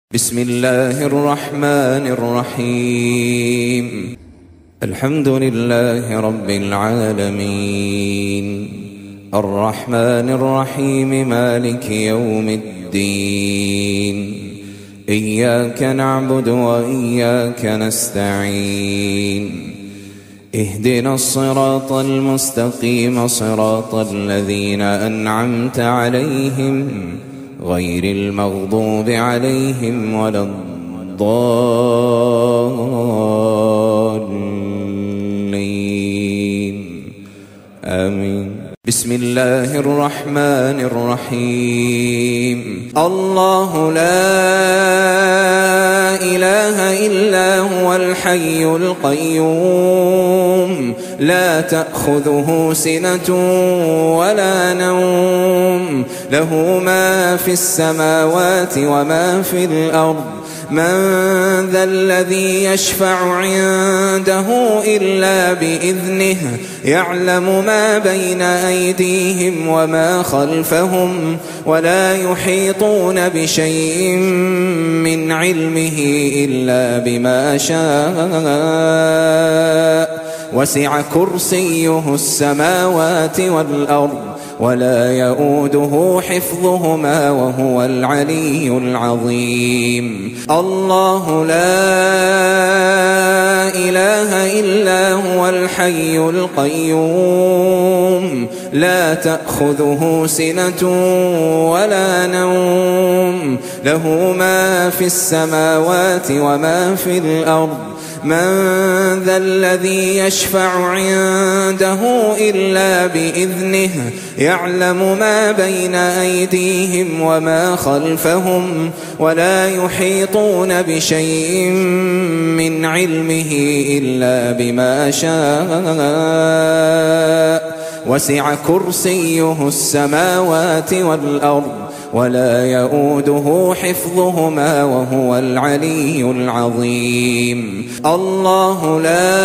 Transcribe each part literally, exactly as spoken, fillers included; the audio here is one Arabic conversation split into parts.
بسم الله الرحمن الرحيم. الحمد لله رب العالمين، الرحمن الرحيم، مالك يوم الدين. إياك نعبد وإياك نستعين. اهدنا الصراط المستقيم، صراط الذين أنعمت عليهم غير المغضوب عليهم ولا الضالين. آمين. بسم الله الرحمن الرحيم. الله لا إله إلا هو الحي القيوم، لا تأخذه سنة ولا نوم، له ما في السماوات وما في الأرض. من ذا الذي يشفع عنده إلا بإذنه، يعلم ما بين أيديهم وما خلفهم، ولا يحيطون بشيء من علمه إلا بما شاء. وسع كرسيه السماوات والأرض، ولا يؤوده حفظهما، وهو العلي العظيم. الله لا إله إلا هو الحي القيوم، لا تأخذه سنة ولا نوم، له ما في السماوات وما في الأرض. من ذا الذي يشفع عنده إلا بإذنه، يعلم ما بين أيديهم وما خلفهم، ولا يحيطون بشيء من علمه إلا بما شاء. وسع كرسيه السماوات والأرض، ولا يؤوده حفظهما، وهو العلي العظيم. الله لا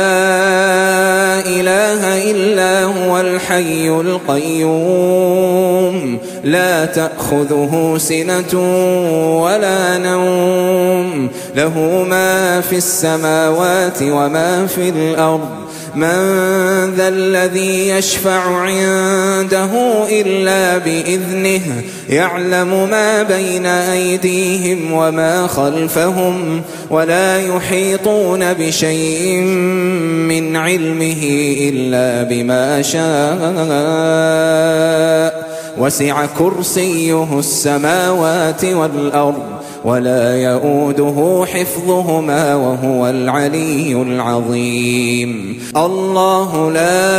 إله إلا هو الحي القيوم، لا تأخذه سنة ولا نوم، له ما في السماوات وما في الأرض. من ذا الذي يشفع عنده إلا بإذنه، يعلم ما بين أيديهم وما خلفهم، ولا يحيطون بشيء من علمه إلا بما شاء. وسع كرسيه السماوات والأرض، ولا يؤوده حفظهما، وهو العلي العظيم. الله لا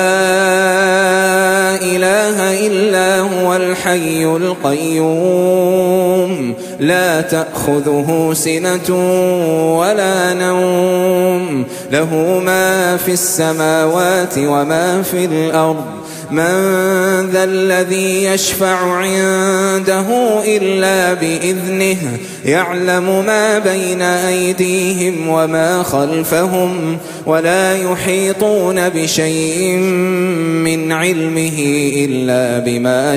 إله إلا هو الحي القيوم، لا تأخذه سنة ولا نوم، له ما في السماوات وما في الأرض. من ذا الذي يشفع عنده إلا بإذنه، يعلم ما بين أيديهم وما خلفهم، ولا يحيطون بشيء من علمه إلا بما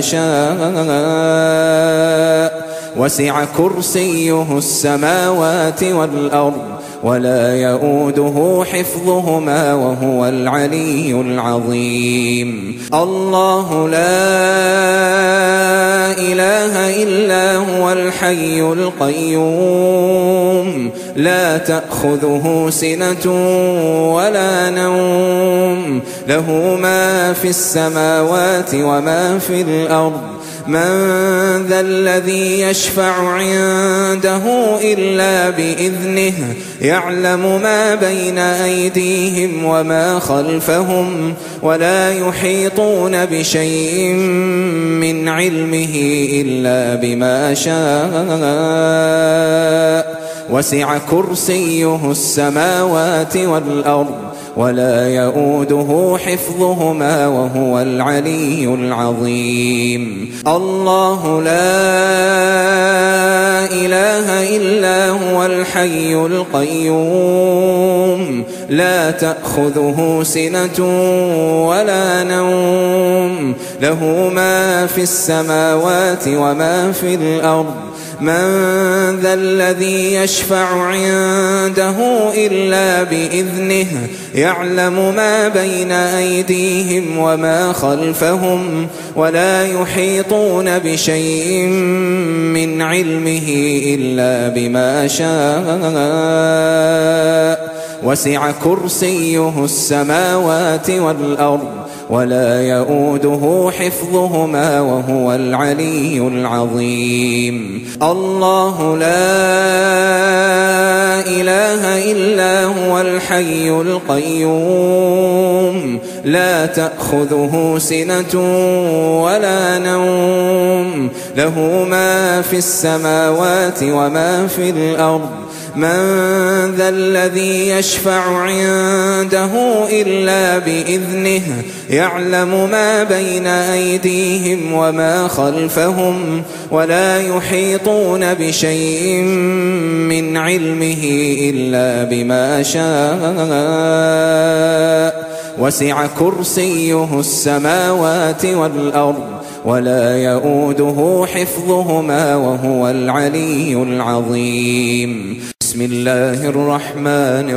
شاء. وسع كرسيه السماوات والأرض، ولا يؤوده حفظهما، وهو العلي العظيم. الله لا إله إلا هو الحي القيوم، لا تأخذه سنة ولا نوم، له ما في السماوات وما في الأرض. من ذا الذي يشفع عنده إلا بإذنه، يعلم ما بين أيديهم وما خلفهم، ولا يحيطون بشيء من علمه إلا بما شاء. وسع كرسيه السماوات والأرض، ولا يؤوده حفظهما، وهو العلي العظيم. الله لا إله إلا هو الحي القيوم، لا تأخذه سنة ولا نوم، له ما في السماوات وما في الأرض. من ذا الذي يشفع عنده إلا بإذنه يعلم ما بين أيديهم وما خلفهم ولا يحيطون بشيء من علمه إلا بما شاء وسع كرسيه السماوات والأرض ولا يؤوده حفظهما وهو العلي العظيم. الله لا إله إلا هو الحي القيوم لا تأخذه سنة ولا نوم له ما في السماوات وما في الأرض من ذا الذي يشفع عنده إلا بإذنه يعلم ما بين أيديهم وما خلفهم ولا يحيطون بشيء من علمه إلا بما شاء وسع كرسيه السماوات والأرض ولا يؤوده حفظهما وهو العلي العظيم. بسم الله الرحمن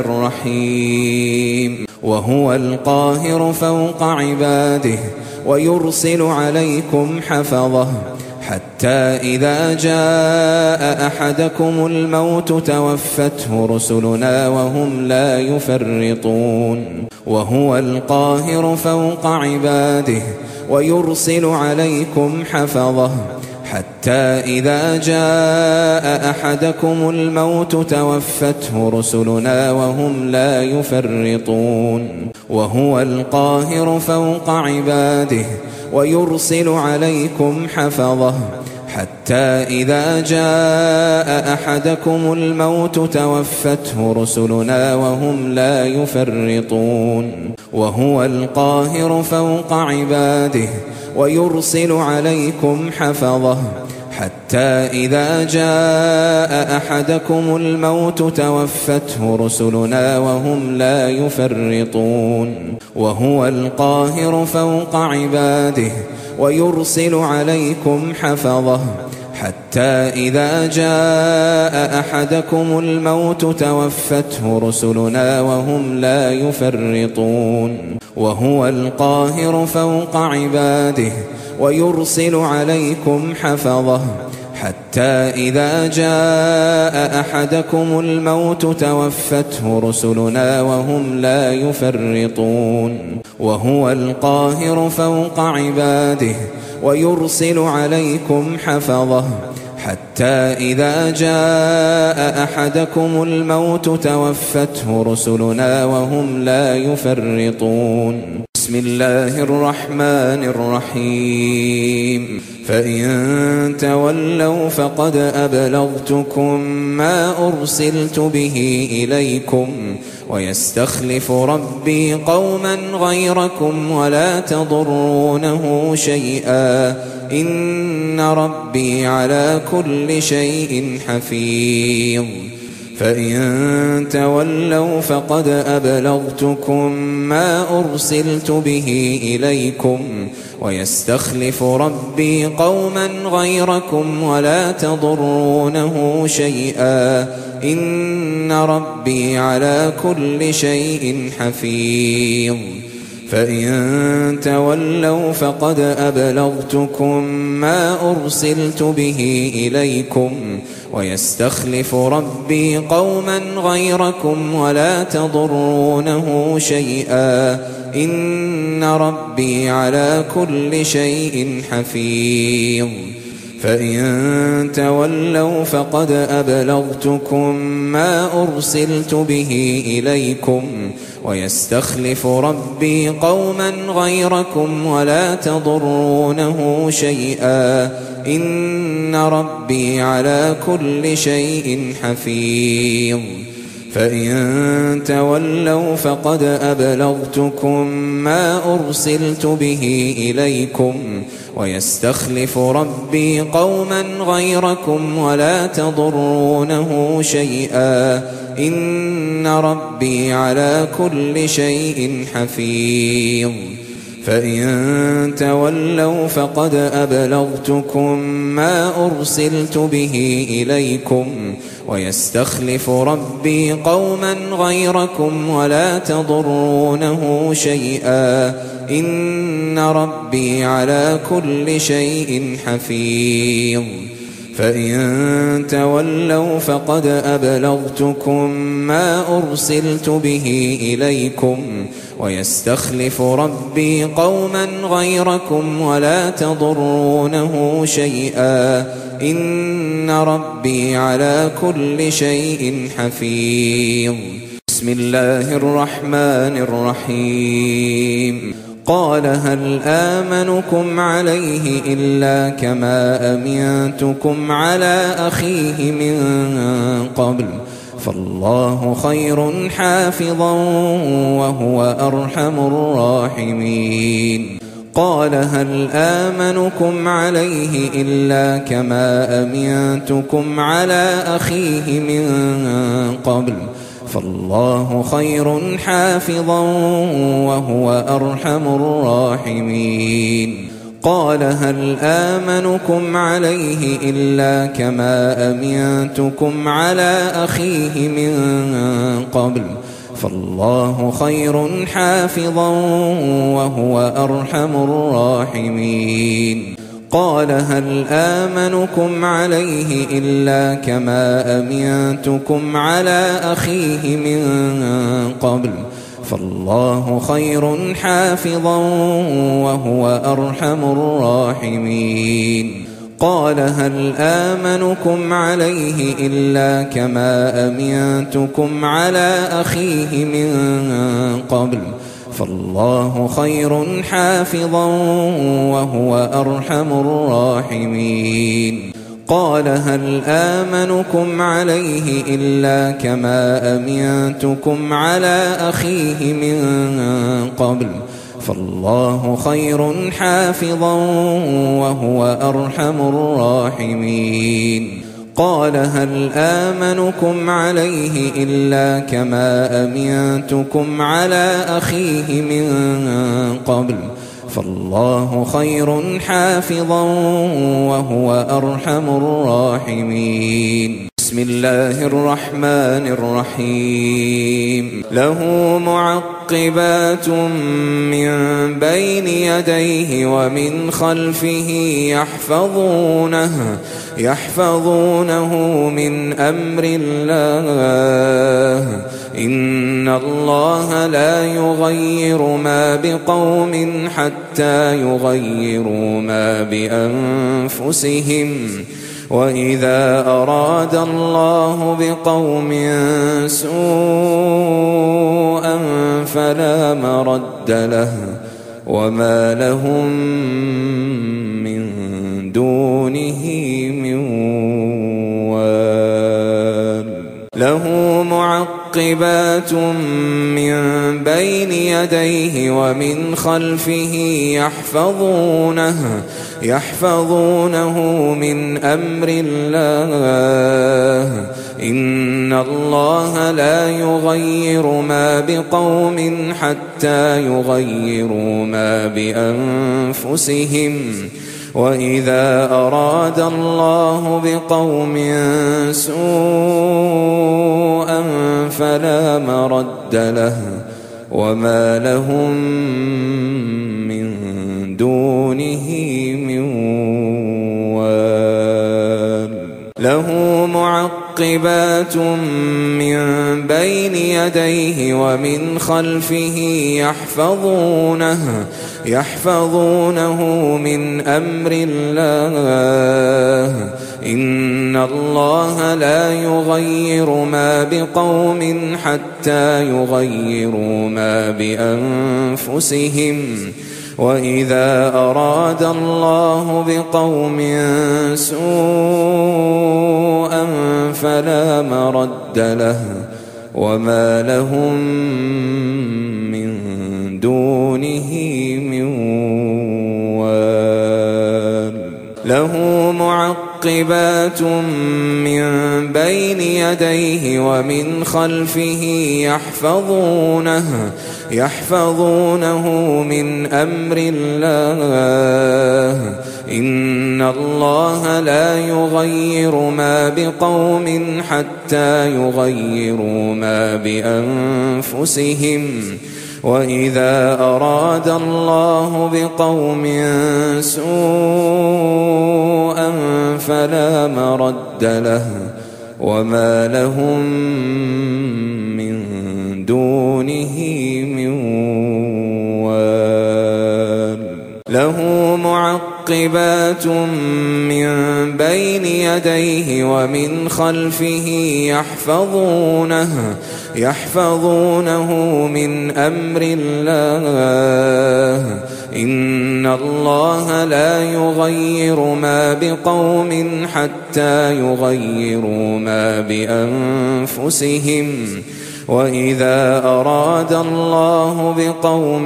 الرحيم. وهو القاهر فوق عباده ويرسل عليكم حفظه حتى إذا جاء أحدكم الموت توفته رسلنا وهم لا يفرطون. وهو القاهر فوق عباده ويرسل عليكم حفظه حتى إذا جاء أحدكم الموت توفته رسلنا وهم لا يفرطون. وهو القاهر فوق عباده ويرسل عليكم حفظه حتى إذا جاء أحدكم الموت توفته رسلنا وهم لا يفرطون. وهو القاهر فوق عباده ويرسل عليكم حفظه حتى إذا جاء أحدكم الموت توفته رسلنا وهم لا يفرطون. وهو القاهر فوق عباده ويرسل عليكم حفظه حتى إذا جاء أحدكم الموت توفته رسلنا وهم لا يفرطون. وهو القاهر فوق عباده ويرسل عليكم حفظه حتى إذا جاء أحدكم الموت توفته رسلنا وهم لا يفرطون. وهو القاهر فوق عباده ويرسل عليكم حفظه حتى إذا جاء أحدكم الموت توفته رسلنا وهم لا يفرطون. بسم الله الرحمن الرحيم. فإن تولوا فقد أبلغتكم ما أرسلت به إليكم ويستخلف ربي قوما غيركم ولا تضرونه شيئا إن ربي على كل شيء حفيظ. فإن تولوا فقد أبلغتكم ما أرسلت به إليكم ويستخلف ربي قوما غيركم ولا تضرونه شيئا إن ربي على كل شيء حفيظ. فإن تولوا فقد أبلغتكم ما أرسلت به إليكم ويستخلف ربي قوما غيركم ولا تضرونه شيئا إن ربي على كل شيء حفيظ. فإن تولوا فقد أبلغتكم ما أرسلت به إليكم ويستخلف ربي قوما غيركم ولا تضرونه شيئا إن ربي على كل شيء حفيظ. فإن تولوا فقد أبلغتكم ما أرسلت به إليكم ويستخلف ربي قوما غيركم ولا تضرونه شيئا إن ربي على كل شيء حفيظ. فإن تولوا فقد أبلغتكم ما أرسلت به إليكم ويستخلف ربي قوما غيركم ولا تضرونه شيئا إن ربي على كل شيء حفيظ فإن تولوا فقد أبلغتكم ما أرسلت به إليكم ويستخلف ربي قوما غيركم ولا تضرونه شيئا إن ربي على كل شيء حفيظ بسم الله الرحمن الرحيم قال هل آمنكم عليه إلا كما أمنتكم على أخيه من قبل فالله خير حافظا وهو أرحم الراحمين قال هل آمنكم عليه إلا كما أمنتكم على أخيه من قبل فالله خير حافظا وهو أرحم الراحمين قال هل آمنكم عليه إلا كما أمنتكم على أخيه من قبل فالله خير حافظا وهو أرحم الراحمين قال هل آمنكم عليه إلا كما أمنتكم على أخيه من قبل فالله خير حافظا وهو أرحم الراحمين قال هل آمنكم عليه إلا كما أمنتكم على أخيه من قبل فالله خير حافظا وهو أرحم الراحمين قال هل آمنكم عليه إلا كما أمنتكم على أخيه من قبل فالله خير حافظا وهو أرحم الراحمين قال هل آمنكم عليه إلا كما أمنتكم على أخيه من قبل فالله خير حافظا وهو أرحم الراحمين بسم الله الرحمن الرحيم له معقبات من بين يديه ومن خلفه يحفظونه يحفظونه من أمر الله إن الله لا يغير ما بقوم حتى يغيروا ما بأنفسهم وإذا أراد الله بقوم سوءا فلا مرد له وما لهم من دونه من وال له معقبات من بين يديه ومن خلفه يحفظونه يحفظونه من أمر الله إن الله لا يغير ما بقوم حتى يغيروا ما بأنفسهم وإذا أراد الله بقوم سوءا فلا مرد له وما لهم من دونه من وال له معقبات من بين يديه ومن خلفه يحفظونه يحفظونه من أمر الله إن الله لا يغير ما بقوم حتى يغيروا ما بأنفسهم وإذا أراد الله بقوم سوءا فلا مرد له وما لهم من دونه من وال له معقبات معقبات من بين يديه ومن خلفه يحفظونه يحفظونه من أمر الله إن الله لا يغير ما بقوم حتى يغيروا ما بأنفسهم وإذا أراد الله بقوم سوءا فلا مرد له وما لهم من دونه من وال له معقبات من بين يديه ومن خلفه يحفظونه يحفظونه من أمر الله إن الله لا يغير ما بقوم حتى يغيروا ما بأنفسهم وإذا أراد الله بقوم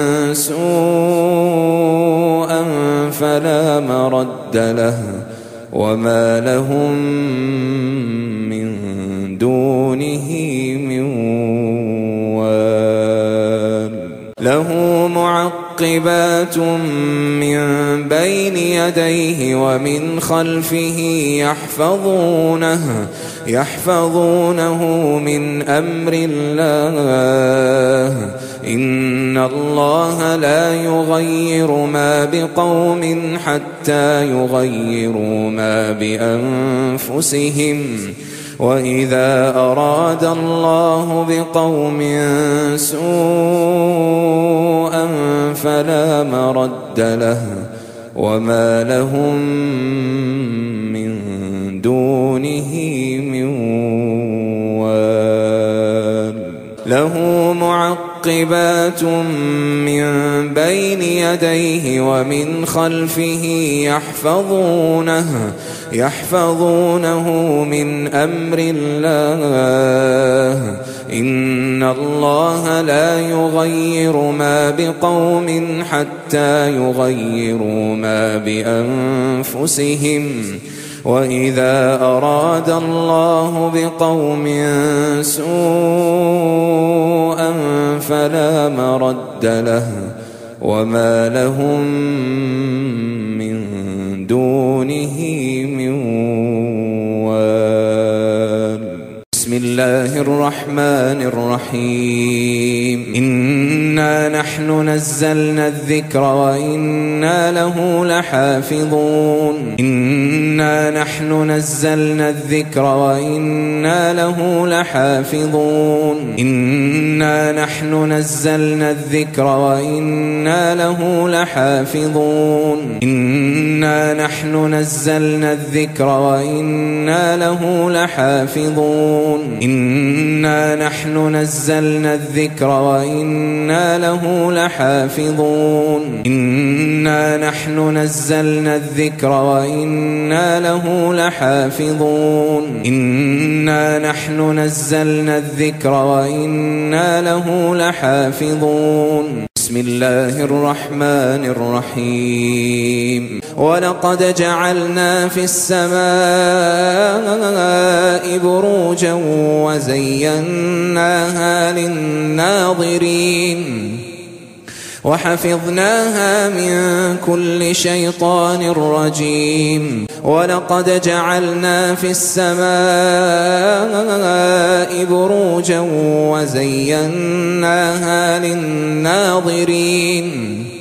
سوءا فلا مرد له وما لهم من دونه من وال له معقبات من بين يديه ومن خلفه يحفظونه يحفظونه من أمر الله إن الله لا يغير ما بقوم حتى يغيروا ما بأنفسهم وإذا أراد الله بقوم سوءا فلا مرد له وما لهم من دونه من وال له معقبات من بين يديه ومن خلفه يحفظونه يحفظونه من أمر الله إن الله لا يغير ما بقوم حتى يغيروا ما بأنفسهم وإذا أراد الله بقوم سوءا فلا مرد له وما لهم من دونه من وال بسم الله الرحمن الرحيم إنا نحن نزلنا الذكر وإنا له لحافظون إنا نحن نزلنا الذكر وإنا له لحافظون إنا نحن نزلنا الذكر وإنا له لحافظون إنا نحن نزلنا الذكر وإنا له لحافظون إنا نحن نزلنا الذكر وإنا له لحافظون إنا نحن نزلنا الذكر وإنا له لحافظون إنا نحن نزلنا الذكر وإنا له لحافظون بسم الله الرحمن الرحيم ولقد جعلنا في السماء بروجا وزيناها للناظرين وحفظناها من كل شيطان رجيم ولقد جعلنا في السماء بروجا وزيناها للناظرين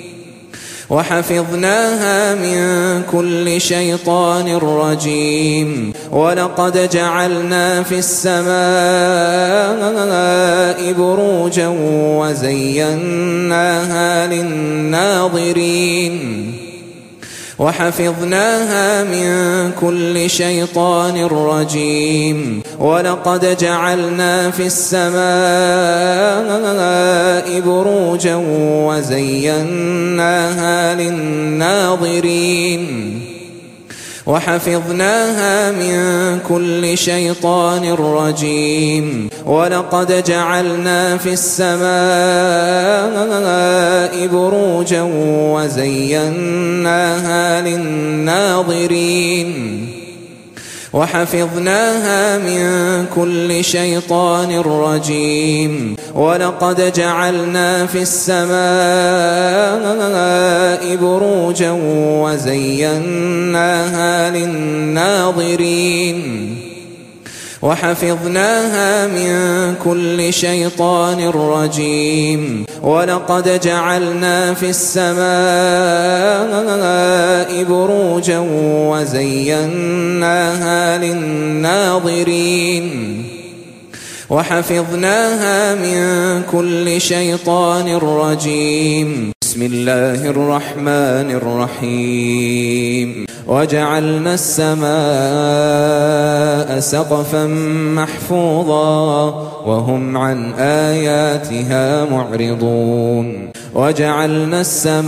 وحفظناها من كل شيطان رجيم ولقد جعلنا في السماء بروجا وزيناها للناظرين وحفظناها من كل شيطان رجيم ولقد جعلنا في السماء بروجا وزيناها للناظرين وحفظناها من كل شيطان رجيم ولقد جعلنا في السماء بروجا وزيناها للناظرين وحفظناها من كل شيطان رجيم ولقد جعلنا في السماء بروجا وزيناها للناظرين وحفظناها من كل شيطان رجيم ولقد جعلنا في السماء بروجا وزيناها للناظرين وحفظناها من كل شيطان رجيم بسم الله الرحمن الرحيم وجعلنا السماء سقفا محفوظا وهم عن آياتها معرضون وجعلنا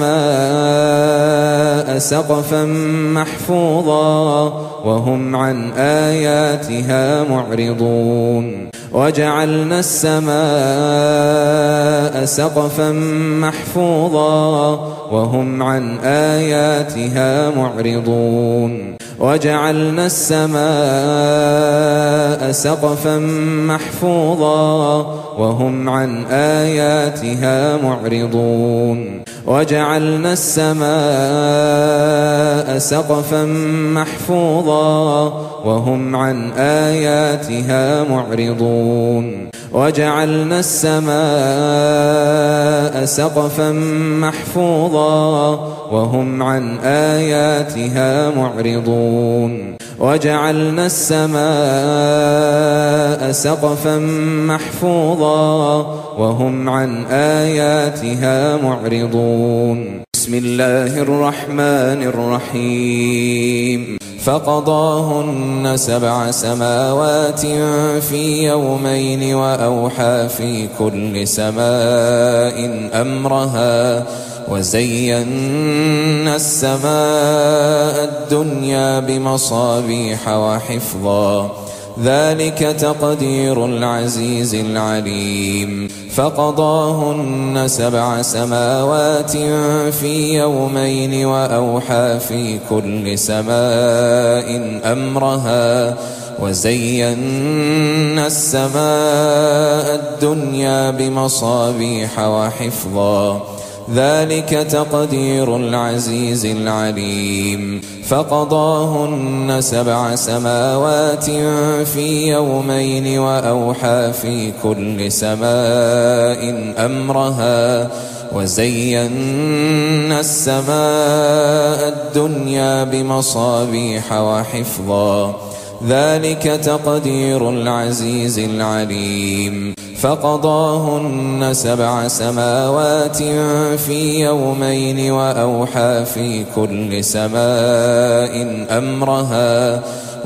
السماء سقفا محفوظا وهم عن آياتها معرضون وجعلنا السماء سقفا محفوظا وهم عن آياتها معرضون وجعلنا السماء سقفا محفوظا وهم عن آياتها معرضون وجعلنا السماء سقفا محفوظا وهم عن آياتها معرضون وجعلنا السماء سقفا محفوظا وهم عن آياتها معرضون وجعلنا السماء سقفا محفوظا وهم عن آياتها معرضون بسم الله الرحمن الرحيم فقضاهن سبع سماوات في يومين وأوحى في كل سماء أمرها وزينا السماء الدنيا بمصابيح وحفظا ذلك تقدير العزيز العليم فقضاهن سبع سماوات في يومين وأوحى في كل سماء أمرها وزينا السماء الدنيا بمصابيح وحفظا ذلك تقدير العزيز العليم فقضاهن سبع سماوات في يومين وأوحى في كل سماء أمرها وزينا السماء الدنيا بمصابيح وحفظا ذلك تقدير العزيز العليم فقضاهن سبع سماوات في يومين وأوحى في كل سماء أمرها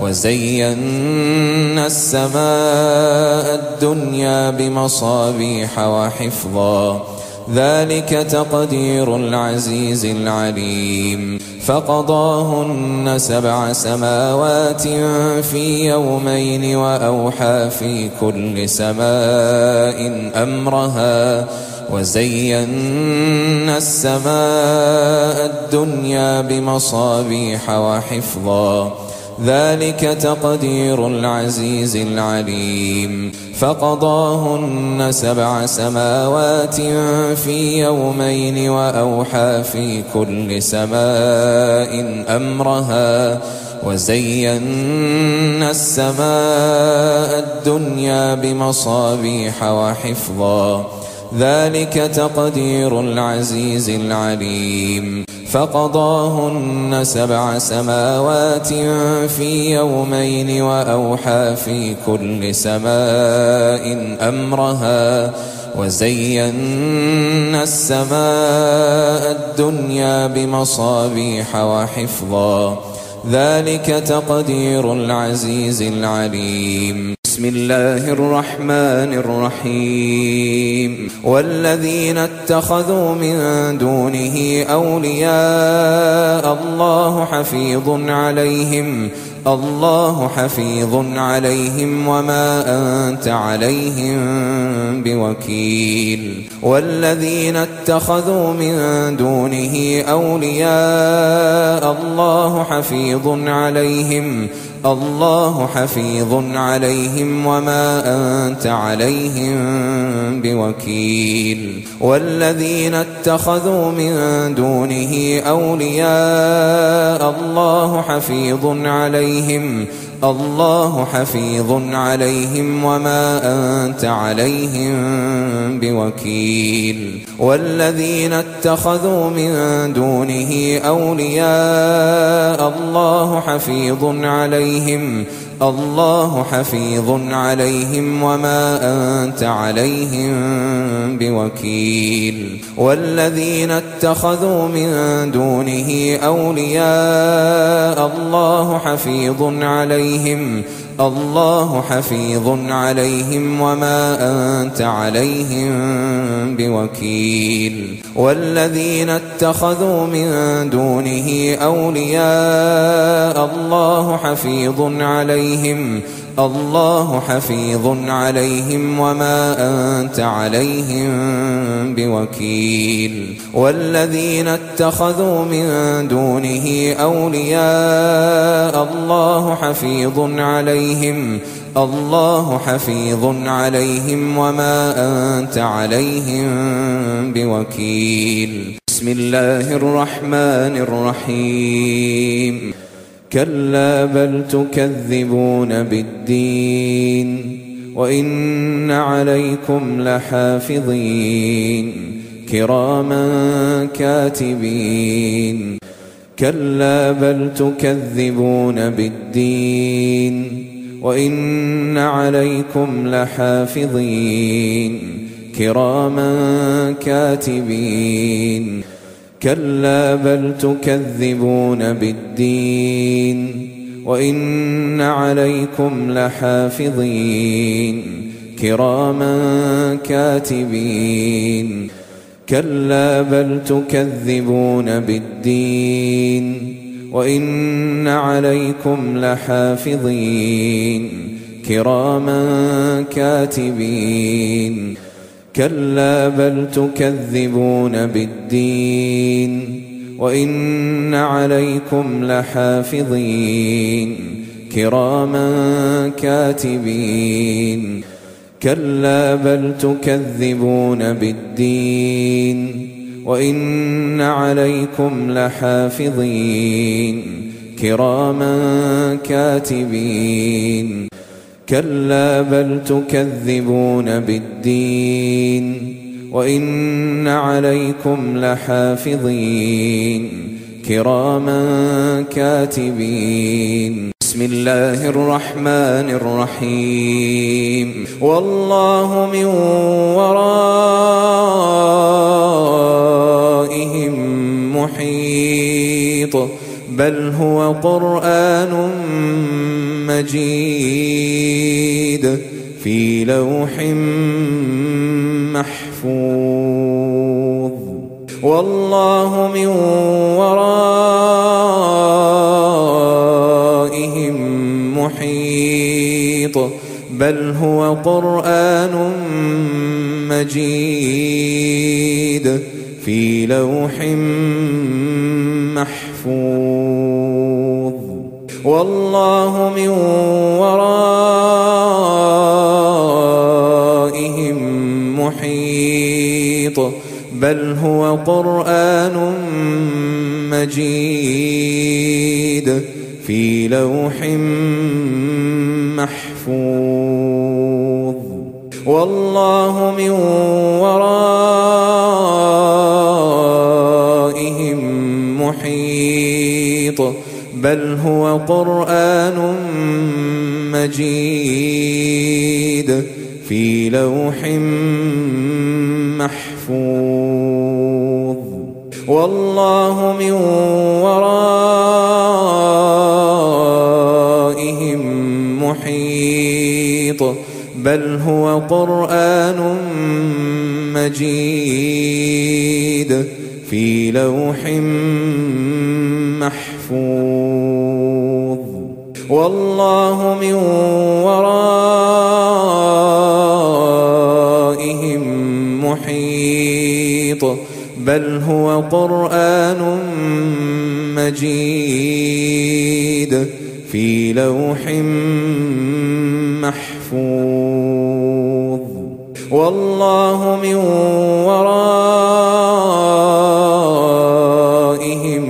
وزينا السماء الدنيا بمصابيح وحفظا ذلك تقدير العزيز العليم فقضاهن سبع سماوات في يومين وأوحى في كل سماء أمرها وزينا السماء الدنيا بمصابيح وحفظا ذلك تقدير العزيز العليم فقضاهن سبع سماوات في يومين وأوحى في كل سماء أمرها وزينا السماء الدنيا بمصابيح وحفظا ذلك تقدير العزيز العليم فقضاهن سبع سماوات في يومين وأوحى في كل سماء أمرها وزينا السماء الدنيا بمصابيح وحفظا ذلك تقدير العزيز العليم بسم الله الرحمن الرحيم والذين اتخذوا من دونه أولياء الله حفيظ عليهم الله حفيظ عليهم وما أنت عليهم بوكيل والذين اتخذوا من دونه أولياء الله حفيظ عليهم الله حفيظ عليهم وما أنت عليهم بوكيل والذين اتخذوا من دونه أولياء الله حفيظ عليهم الله حفيظ عليهم وما أنت عليهم بوكيل والذين اتخذوا من دونه أولياء الله حفيظ عليهم الله حفيظ عليهم وما أنت عليهم بوكيل والذين اتخذوا من دونه أولياء الله حفيظ عليهم الله حفيظ عليهم وما أنت عليهم بوكيل والذين اتخذوا من دونه أولياء الله حفيظ عليهم الله حفيظ عليهم وما أنت عليهم بوكيل والذين اتخذوا من دونه أولياء الله حفيظ عليهم الله حفيظ عليهم وما أنت عليهم بوكيل بسم الله الرحمن الرحيم كلا بل تكذبون بالدين وإن عليكم لحافظين كراما كاتبين كلا بل تكذبون بالدين وإن عليكم لحافظين كراما كاتبين كلا بل تكذبون بالدين وإن عليكم لحافظين كراما كاتبين كلا بل تكذبون بالدين وإن عليكم لحافظين كراما كاتبين كلا بل تكذبون بالدين وإن عليكم لحافظين كراما كاتبين كلا بل تكذبون بالدين وإن عليكم لحافظين كراما كاتبين كلا بل تكذبون بالدين وإن عليكم لحافظين كراما كاتبين بسم الله الرحمن الرحيم والله من ورائهم محيط بل هو قرآن مجيد في لوح محفوظ والله من ورائهم محيط بل هو قرآن مجيد في لوح محفوظ والله من ورائهم محيط بل هو قرآن مجيد في لوح محفوظ والله من ورائهم محيط بل هو قرآن مجيد في لوح محفوظ والله من ورائهم محيط بل هو قرآن مجيد في لوح محفوظ والله من ورائهم محيط بل هو قرآن مجيد في لوح محفوظ والله من ورائهم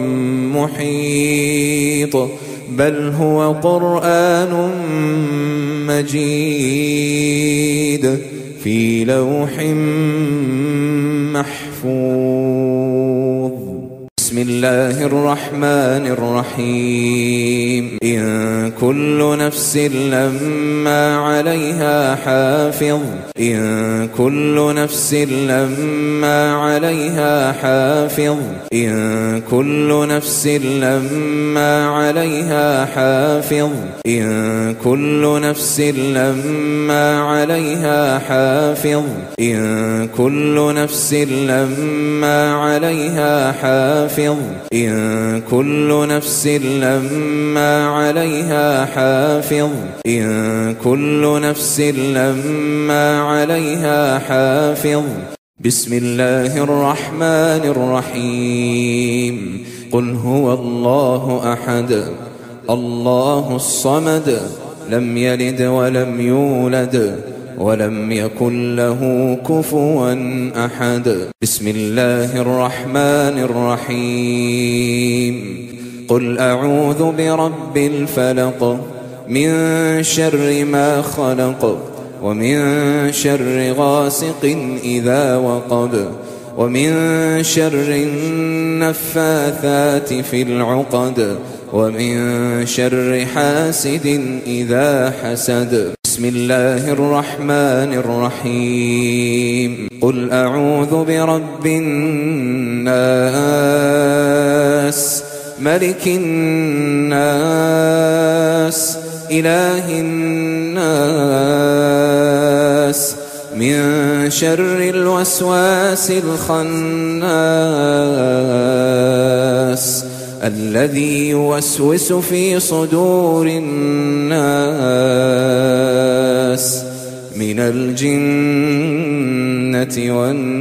محيط بل هو قرآن مجيد في لوح محفوظ بسم الله الرحمن الرحيم إن كل نفس لما عليها حافظ إن كل نفس لما عليها حافظ إن كل نفس لما عليها حافظ إن كل نفس لما عليها حافظ إن كل نفس لما عليها حافظ إن كل نفس لما عليها حافظ إن كل نفس لما عليها حافظ بسم الله الرحمن الرحيم قل هو الله أحد الله الصمد لم يلد ولم يولد ولم يكن له كفوا أحد بسم الله الرحمن الرحيم قل أعوذ برب الفلق من شر ما خلق ومن شر غاسق إذا وقب ومن شر النفاثات في العقد ومن شر حاسد إذا حسد بسم الله الرحمن الرحيم قل أعوذ برب الناس ملك الناس إله الناس من شر الوسواس الخناس الذي يوسوس في صدور الناس من الجنة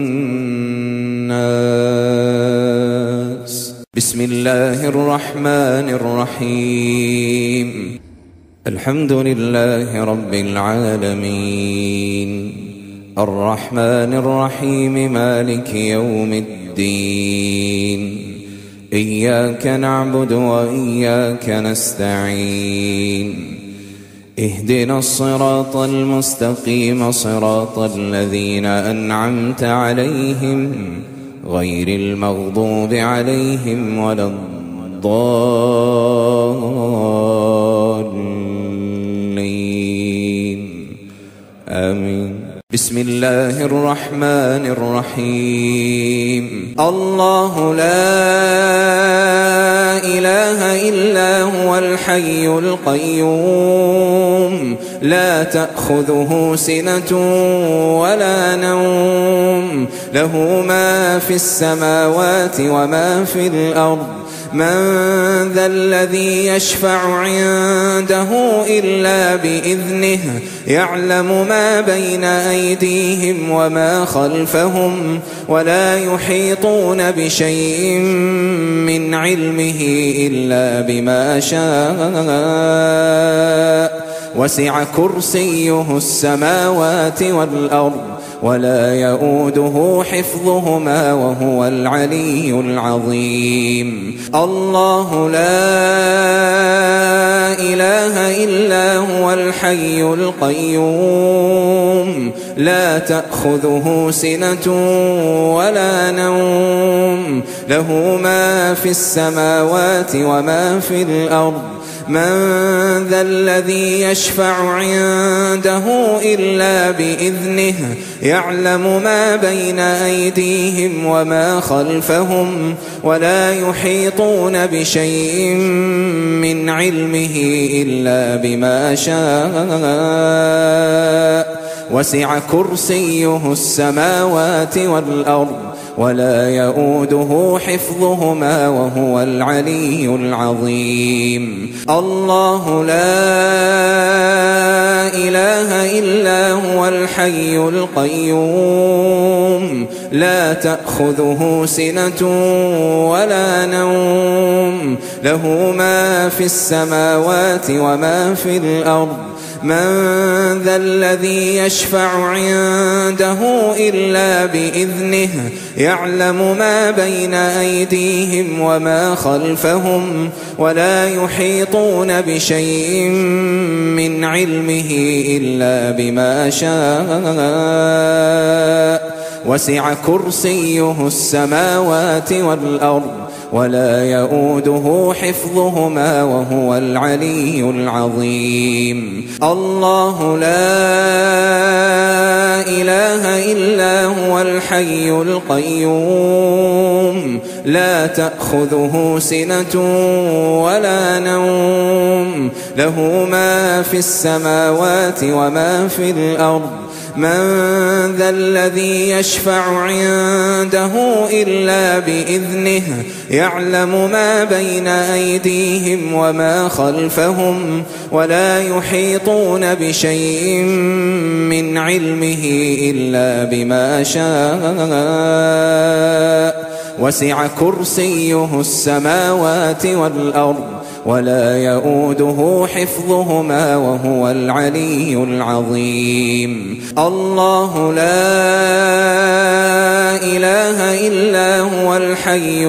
والناس بسم الله الرحمن الرحيم الحمد لله رب العالمين الرحمن الرحيم مالك يوم الدين إياك نعبد وإياك نستعين اهدنا الصراط المستقيم صراط الذين أنعمت عليهم غير المغضوب عليهم ولا الضالين آمين بسم الله الرحمن الرحيم الله لا إله إلا هو الحي القيوم لا تأخذه سنة ولا نوم له ما في السماوات وما في الأرض من ذا الذي يشفع عنده إلا بإذنه يعلم ما بين أيديهم وما خلفهم ولا يحيطون بشيء من علمه إلا بما شاء وسع كرسيه السماوات والأرض ولا يؤوده حفظهما وهو العلي العظيم الله لا إله إلا هو الحي القيوم لا تأخذه سنة ولا نوم له ما في السماوات وما في الأرض من ذا الذي يشفع عنده إلا بإذنه يعلم ما بين أيديهم وما خلفهم ولا يحيطون بشيء من علمه إلا بما شاء وسع كرسيه السماوات والأرض ولا يؤوده حفظهما وهو العلي العظيم. الله لا إله إلا هو الحي القيوم لا تأخذه سنة ولا نوم له ما في السماوات وما في الأرض من ذا الذي يشفع عنده إلا بإذنه يعلم ما بين أيديهم وما خلفهم ولا يحيطون بشيء من علمه إلا بما شاء وسع كرسيه السماوات والأرض ولا يؤوده حفظهما وهو العلي العظيم. الله لا إله إلا هو الحي القيوم لا تأخذه سنة ولا نوم له ما في السماوات وما في الأرض من ذا الذي يشفع عنده إلا بإذنه يعلم ما بين أيديهم وما خلفهم ولا يحيطون بشيء من علمه إلا بما شاء وسع كرسيه السماوات والأرض ولا يؤوده حفظهما وهو العلي العظيم. الله لا إله إلا هو الحي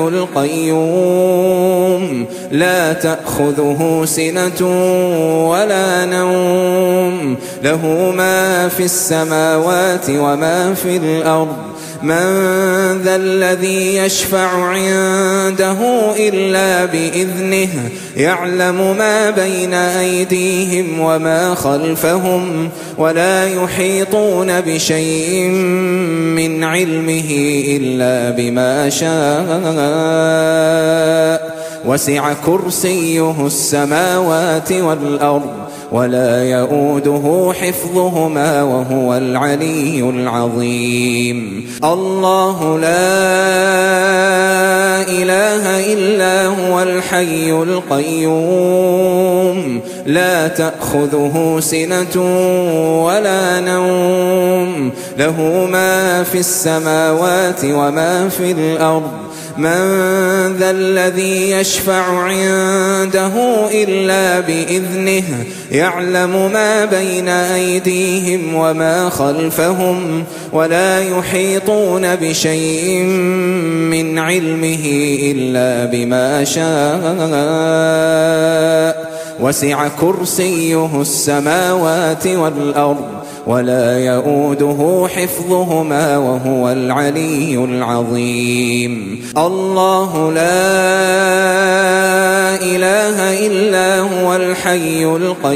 القيوم لا تأخذه سنة ولا نوم له ما في السماوات وما في الأرض من ذا الذي يشفع عنده إلا بإذنه يعلم ما بين أيديهم وما خلفهم ولا يحيطون بشيء من علمه إلا بما شاء وسع كرسيه السماوات والأرض ولا يؤوده حفظهما وهو العلي العظيم. الله لا إله إلا هو الحي القيوم لا تأخذه سنة ولا نوم له ما في السماوات وما في الأرض من ذا الذي يشفع عنده إلا بإذنه يعلم ما بين أيديهم وما خلفهم ولا يحيطون بشيء من علمه إلا بما شاء وسع كرسيه السماوات والأرض ولا يؤوده حفظهما وهو العلي العظيم. الله لا إله إلا هو الحي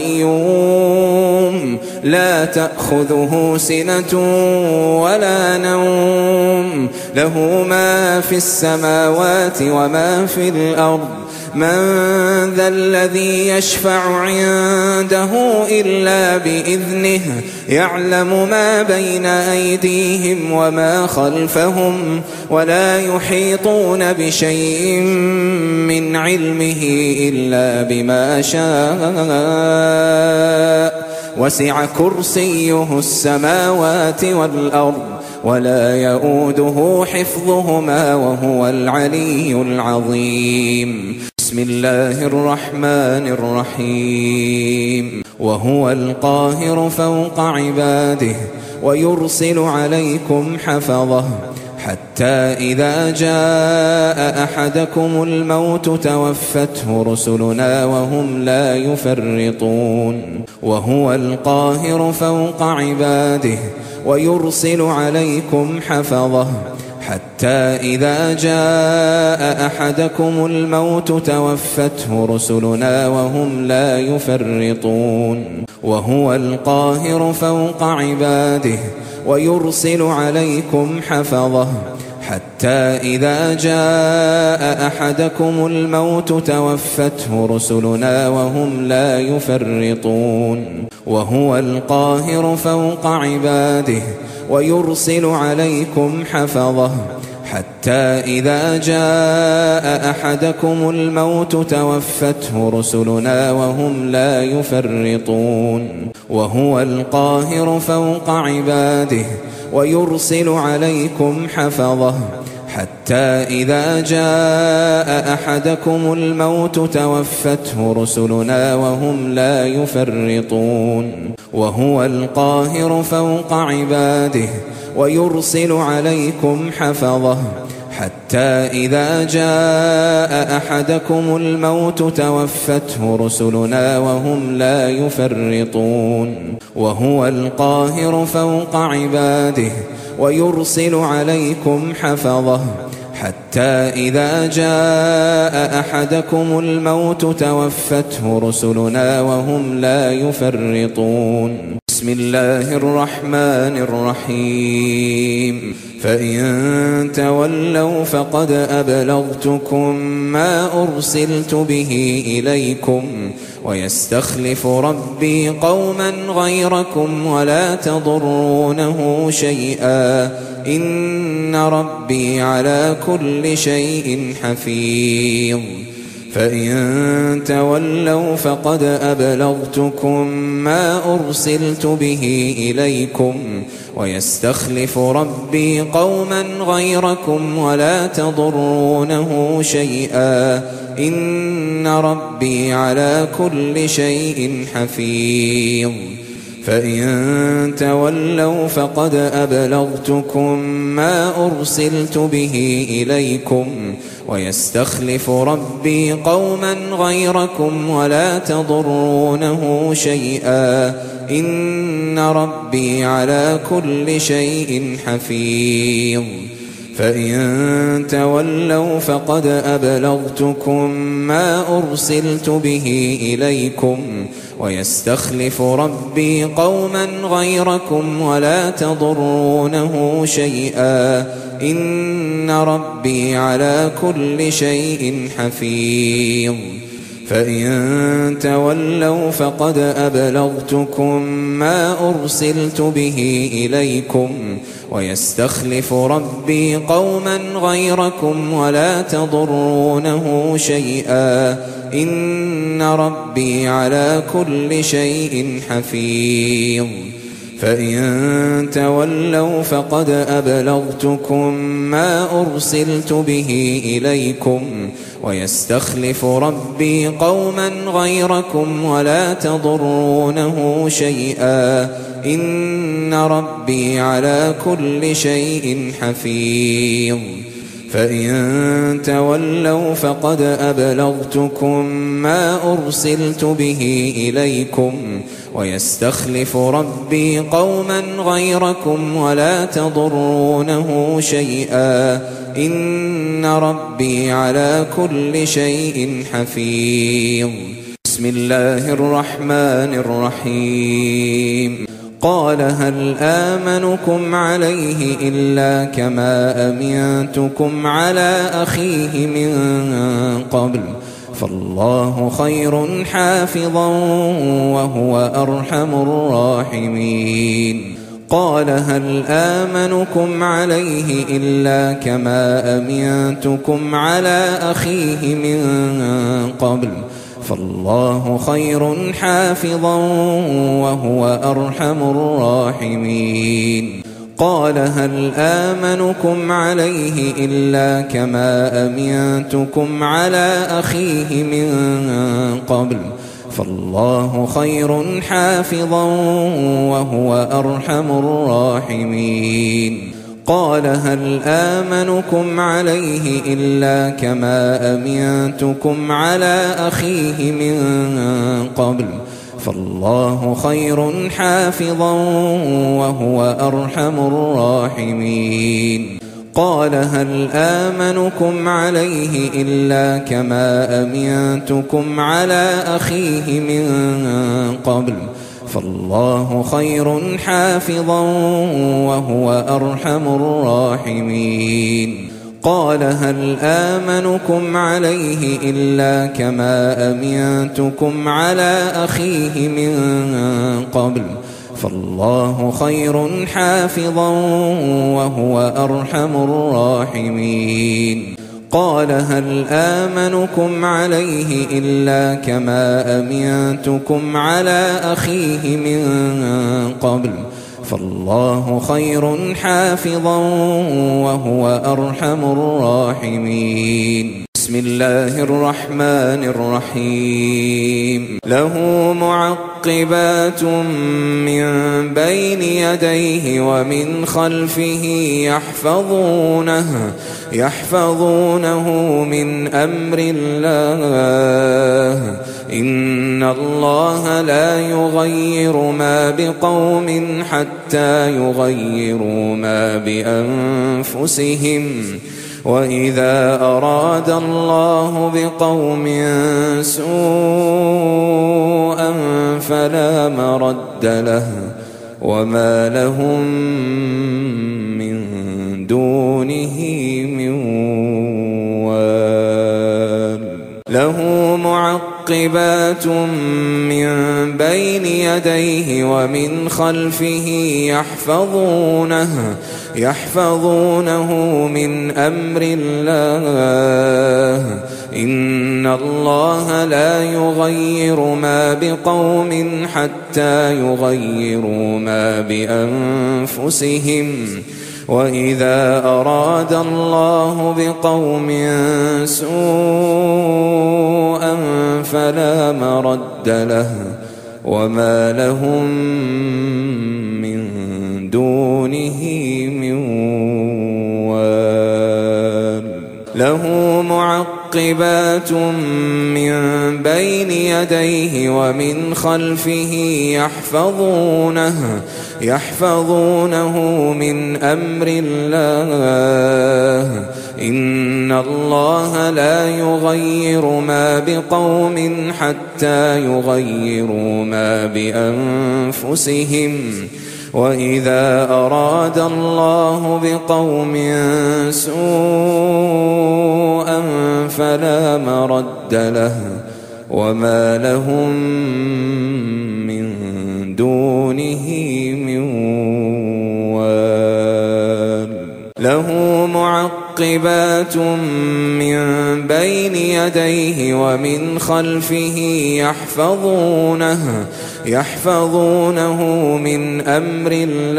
القيوم لا تأخذه سنة ولا نوم له ما في السماوات وما في الأرض من ذا الذي يشفع عنده إلا بإذنه يعلم ما بين أيديهم وما خلفهم ولا يحيطون بشيء من علمه إلا بما شاء وسع كرسيه السماوات والأرض ولا يؤوده حفظهما وهو العلي العظيم. بسم الله الرحمن الرحيم. وهو القاهر فوق عباده ويرسل عليكم حفظه حتى إذا جاء أحدكم الموت توفته رسلنا وهم لا يفرطون. وهو القاهر فوق عباده ويرسل عليكم حفظه حتى إذا جاء أحدكم الموت توفته رسلنا وهم لا يفرطون. وهو القاهر فوق عباده ويرسل عليكم حفظه حتى إذا جاء أحدكم الموت توفته رسلنا وهم لا يفرطون. وهو القاهر فوق عباده ويرسل عليكم حفظه حتى إذا جاء أحدكم الموت توفته رسلنا وهم لا يفرطون وهو القاهر فوق عباده ويرسل عليكم حفظه حتى إذا جاء أحدكم الموت توفته رسلنا وهم لا يفرطون وهو القاهر فوق عباده ويرسل عليكم حفظه حتى إذا جاء أحدكم الموت توفته رسلنا وهم لا يفرطون وهو القاهر فوق عباده ويرسل عليكم حفظه حتى إذا جاء أحدكم الموت توفته رسلنا وهم لا يفرطون بسم الله الرحمن الرحيم فإن تولوا فقد أبلغتكم ما أرسلت به إليكم ويستخلف ربي قوما غيركم ولا تضرونه شيئا إن ربي على كل شيء حفيظ فإن تولوا فقد أبلغتكم ما أرسلت به إليكم ويستخلف ربي قوما غيركم ولا تضرونه شيئا إن ربي على كل شيء حفيظ فإن تولوا فقد أبلغتكم ما أرسلت به إليكم ويستخلف ربي قوما غيركم ولا تضرونه شيئا إن ربي على كل شيء حفيظ فإن تولوا فقد أبلغتكم ما أرسلت به إليكم ويستخلف ربي قوما غيركم ولا تضرونه شيئا إن ربي على كل شيء حفيظ فإن تولوا فقد أبلغتكم ما أرسلت به إليكم ويستخلف ربي قوما غيركم ولا تضرونه شيئا إن ربي على كل شيء حفيظ فإن تولوا فقد أبلغتكم ما أرسلت به إليكم ويستخلف ربي قوما غيركم ولا تضرونه شيئا إن ربي على كل شيء حفيظ فإن تولوا فقد أبلغتكم ما أرسلت به إليكم ويستخلف ربي قوما غيركم ولا تضرونه شيئا إن ربي على كل شيء حفيظ بسم الله الرحمن الرحيم قال هل آمنكم عليه إلا كما أمنتكم على أخيه من قبل فالله خير حافظا وهو أرحم الراحمين قال هل آمنكم عليه إلا كما أمنتكم على أخيه من قبل فالله خير حافظا وهو أرحم الراحمين قال هل آمنكم عليه إلا كما أمنتكم على أخيه من قبل فالله خير حافظا وهو أرحم الراحمين قال هل آمنكم عليه إلا كما أمنتكم على أخيه من قبل فالله خير حافظا وهو أرحم الراحمين قال هل آمنكم عليه إلا كما أمنتكم على أخيه من قبل فالله خير حافظا وهو أرحم الراحمين قال هل آمنكم عليه إلا كما أمنتكم على أخيه من قبل فالله خير حافظا وهو أرحم الراحمين. قال هل آمنكم عليه إلا كما أمنتكم على أخيه من قبل فالله خير حافظا وهو أرحم الراحمين. بسم الله الرحمن الرحيم. له معقبات من بين يديه ومن خلفه يحفظونه يحفظونه من أمر الله إن الله لا يغير ما بقوم حتى يغيروا ما بأنفسهم وإذا أراد الله بقوم سوءا فلا مرد له وما لهم من دونه من وال. له معقبات من بين يديه ومن خلفه يحفظونه يحفظونه من أمر الله إن الله لا يغير ما بقوم حتى يغيروا ما بأنفسهم وإذا أراد الله بقوم سوءا فلا مرد له وما لهم من دونه من وال. له معقبات من بين يديه ومن خلفه يحفظونه يحفظونه من أمر الله إن الله لا يغير ما بقوم حتى يغيروا ما بأنفسهم وإذا أراد الله بقوم سوءا فلا مرد له وما لهم من دونه من وال. له معقبات من بين يديه ومن خلفه يحفظونه يحفظونه من أمر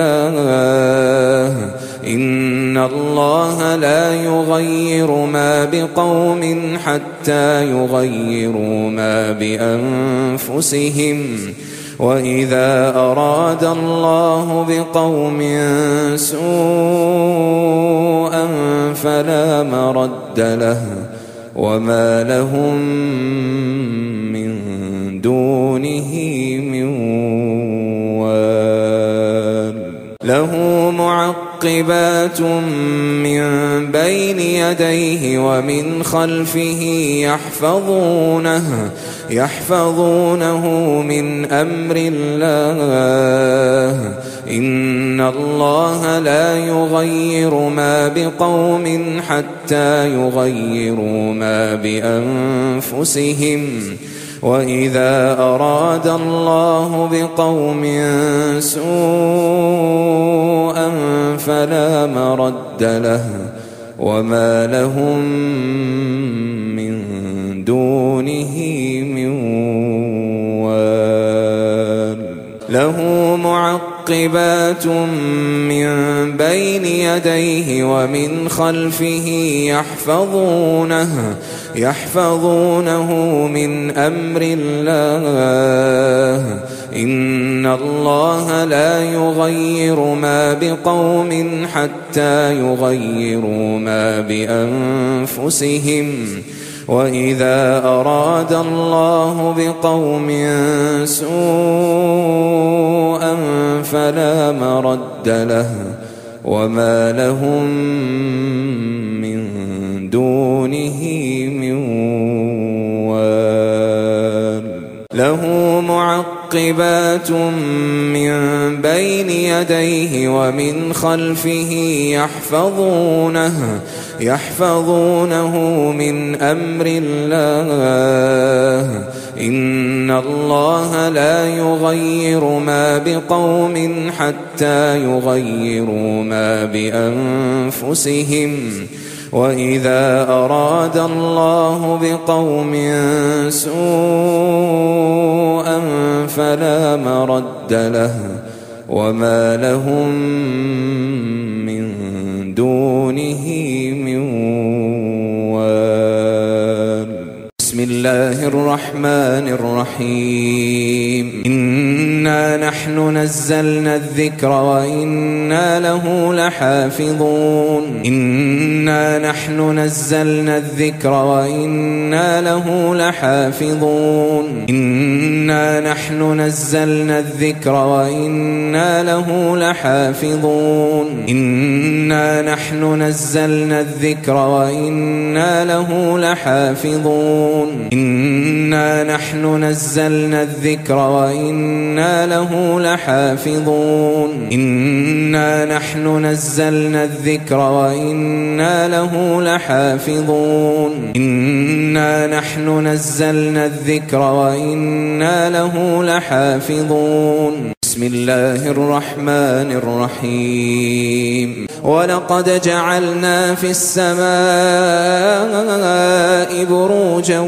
الله إن الله لا يغير ما بقوم حتى يغيروا ما بأنفسهم وإذا أراد الله بقوم سوءا فلا مرد له وما لهم من دونه من وال. له معقبات من بين يديه ومن خلفه يحفظونه يحفظونه من أمر الله إن الله لا يغير ما بقوم حتى يغيروا ما بأنفسهم وإذا أراد الله بقوم سوءا فلا مرد له وما لهم من دونه من وال. له معقبات من بين يديه ومن خلفه يحفظونه يحفظونه من أمر الله إن الله لا يغير ما بقوم حتى يغيروا ما بأنفسهم وإذا أراد الله بقوم سوءا فلا مرد له وما لهم من دونه من وال. له معقبات معقبات من بين يديه ومن خلفه يحفظونه يحفظونه من أمر الله إن الله لا يغير ما بقوم حتى يغيروا ما بأنفسهم وإذا أراد الله بقوم سوءا فلا مرد له وما لهم من دونه من وال. بسم الله الرحمن الرحيم إنا نحن نزلنا الذكر وإنا له لحافظون إنا نحن نزلنا الذكر وإنا له لحافظون إنا نحن نزلنا الذكر وإنا له لحافظون إنا نحن نزلنا الذكر وإنا له لحافظون إنا نحن نزلنا الذكر وإنا له لحافظون إنا نحن نزلنا الذكر وإنا له لحافظون إنا نحن نزلنا الذكر وإنا له لحافظون بسم الله الرحمن الرحيم ولقد جعلنا في السماء بروجا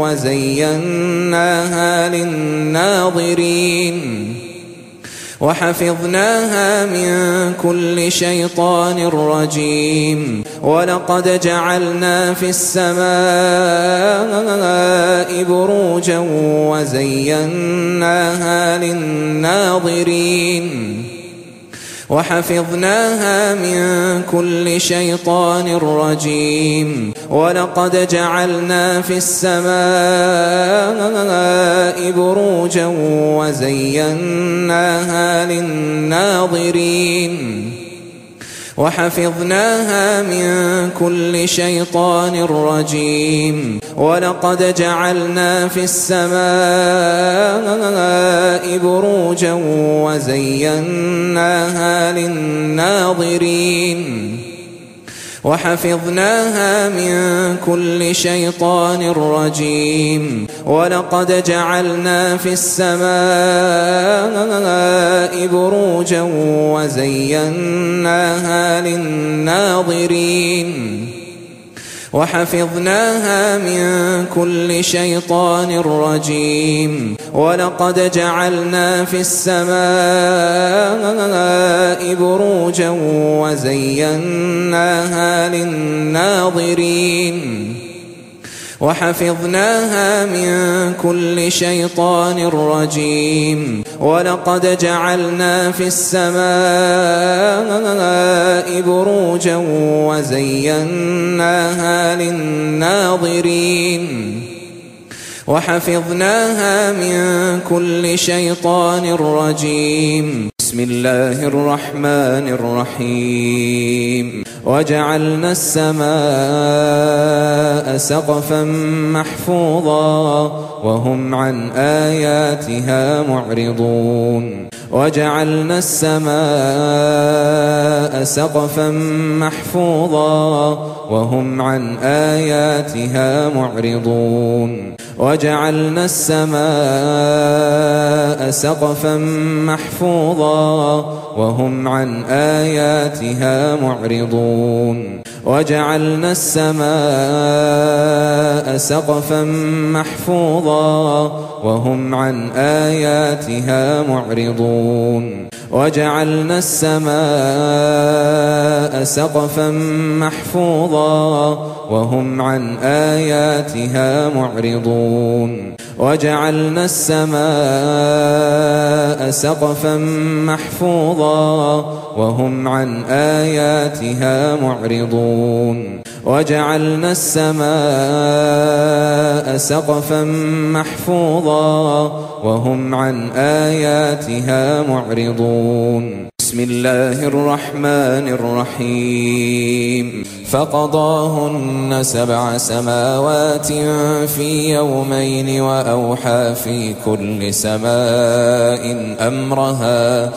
وزيناها للناظرين وحفظناها من كل شيطان رجيم ولقد جعلنا في السماء بروجا وزيناها للناظرين وحفظناها من كل شيطان رجيم ولقد جعلنا في السماء بروجا وزيناها للناظرين وحفظناها من كل شيطان رجيم ولقد جعلنا في السماء بروجا وزيناها للناظرين وحفظناها من كل شيطان رجيم ولقد جعلنا في السماء بروجا وزيناها للناظرين وحفظناها من كل شيطان رجيم ولقد جعلنا في السماء بروجا وزيناها للناظرين وحفظناها من كل شيطان رجيم ولقد جعلنا في السماء بروجا وزيناها للناظرين وحفظناها من كل شيطان رجيم بسم الله الرحمن الرحيم وجعلنا السماء سقفا محفوظا وهم عن آياتها معرضون وجعلنا السماء سقفا محفوظا وهم عن آياتها معرضون وجعلنا السماء سقفا محفوظا وهم عن آياتها معرضون وجعلنا السماء سقفا محفوظا وهم عن آياتها معرضون وجعلنا السماء سقفا محفوظا وهم عن آياتها معرضون وجعلنا السماء سقفا محفوظا وهم عن آياتها معرضون وجعلنا السماء سقفا محفوظا وهم عن آياتها معرضون بسم الله الرحمن الرحيم فقضاهن سبع سماوات في يومين وأوحى في كل سماء أمرها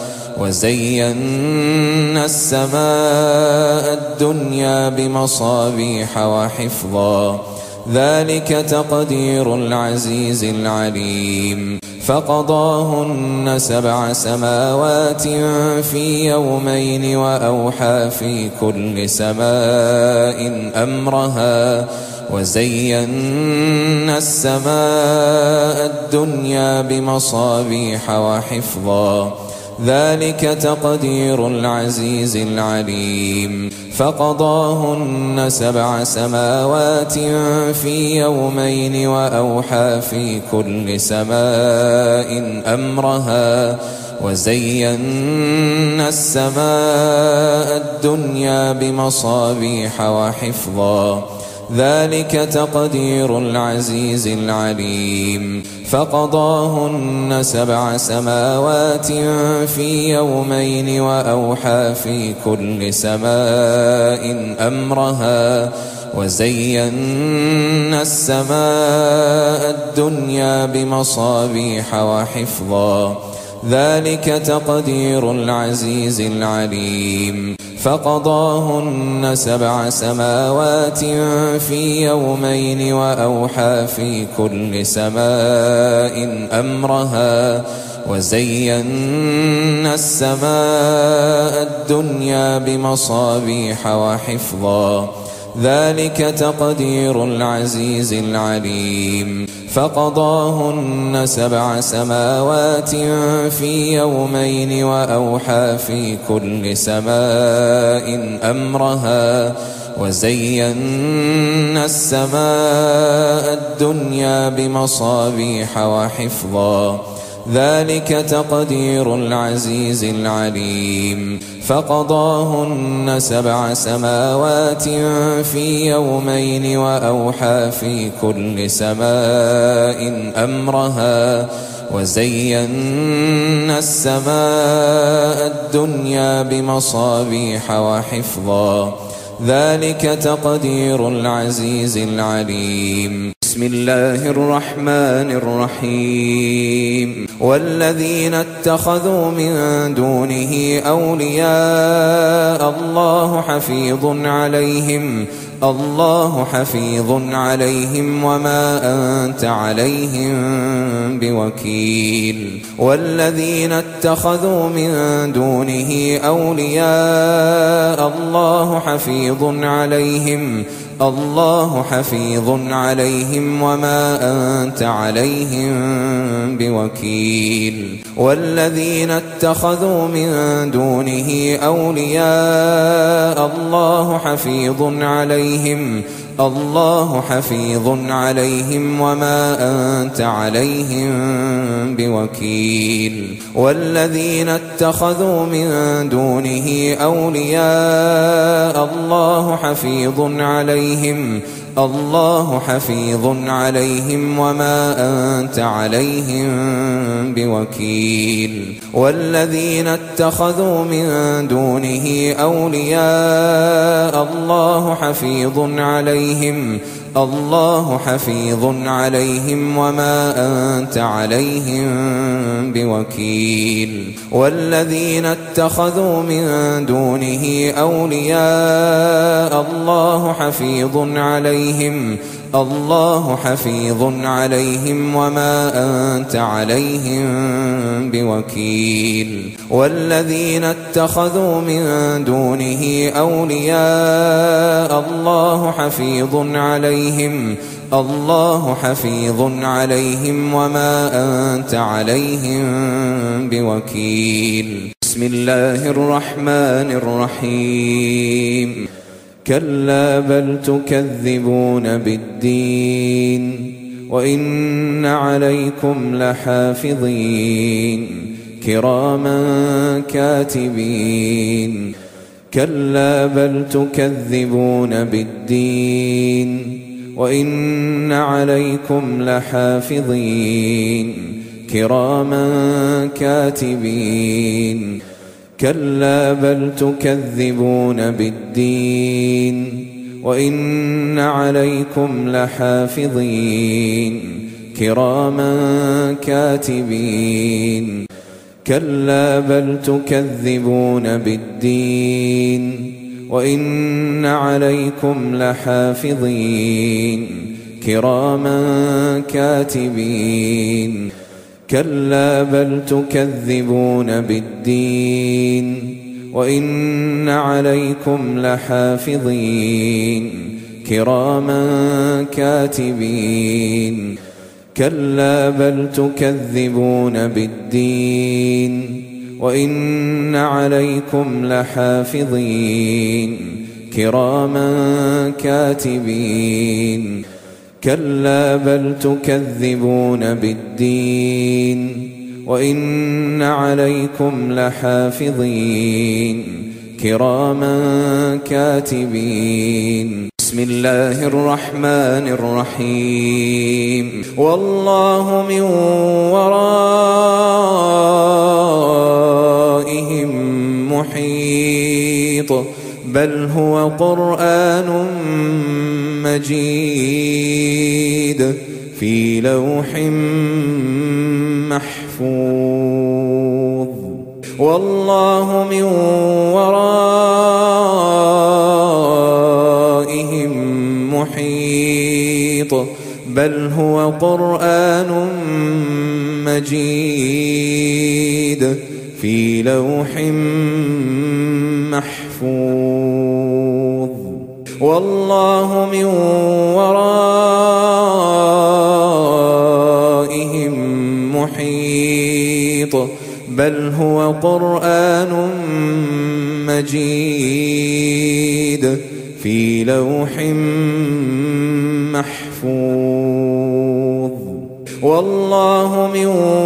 وزينا السماء الدنيا بمصابيح وحفظا ذلك تقدير العزيز العليم فقضاهن سبع سماوات في يومين وأوحى في كل سماء أمرها وزينا السماء الدنيا بمصابيح وحفظا ذلك تقدير العزيز العليم فقضاهن سبع سماوات في يومين وأوحى في كل سماء أمرها وزينا السماء الدنيا بمصابيح وحفظا ذلك تقدير العزيز العليم فقضاهن سبع سماوات في يومين وأوحى في كل سماء أمرها وزينا السماء الدنيا بمصابيح وحفظا ذلك تقدير العزيز العليم فقضاهن سبع سماوات في يومين وأوحى في كل سماء أمرها وزينا السماء الدنيا بمصابيح وحفظا ذلك تقدير العزيز العليم فقضاهن سبع سماوات في يومين وأوحى في كل سماء أمرها وزينا السماء الدنيا بمصابيح وحفظا ذلك تقدير العزيز العليم فقضاهن سبع سماوات في يومين وأوحى في كل سماء أمرها وزينا السماء الدنيا بمصابيح وحفظا ذلك تقدير العزيز العليم بسم الله الرحمن الرحيم والذين اتخذوا من دونه أولياء الله حفيظ عليهم الله حفيظ عليهم وما أنت عليهم بوكيل والذين اتخذوا من دونه أولياء الله حفيظ عليهم الله حفيظ عليهم وما أنت عليهم بوكيل والذين اتخذوا من دونه أولياء الله حفيظ عليهم الله حفيظ عليهم وما أنت عليهم بوكيل والذين اتخذوا من دونه أولياء الله حفيظ عليهم الله حفيظ عليهم وما أنت عليهم بوكيل والذين اتخذوا من دونه أولياء الله حفيظ عليهم الله حفيظ عليهم وما أنت عليهم بوكيل والذين اتخذوا من دونه أولياء الله حفيظ عليهم الله حفيظ عليهم وما أنت عليهم بوكيل والذين اتخذوا من دونه أولياء الله حفيظ عليهم الله حفيظ عليهم وما أنت عليهم بوكيل بسم الله الرحمن الرحيم كلا بل تكذبون بالدين وإن عليكم لحافظين كراما كاتبين كلا بل تكذبون بالدين وإن عليكم لحافظين كراما كاتبين كلا بل تكذبون بالدين وإن عليكم لحافظين كراما كاتبين كلا بل تكذبون بالدين وإن عليكم لحافظين كراما كاتبين كلا بل تكذبون بالدين وإن عليكم لحافظين كراما كاتبين كلا بل تكذبون بالدين وإن عليكم لحافظين كراما كاتبين كلا بل تكذبون بالدين وإن عليكم لحافظين كراما كاتبين بسم الله الرحمن الرحيم والله من ورائهم محيط بل هو قرآن مجيد في لوح محفوظ والله من ورائهم محيط بل هو قرآن مجيد في لوح محفوظ والله من ورائهم محيط بل هو قرآن مجيد في لوح محفوظ والله من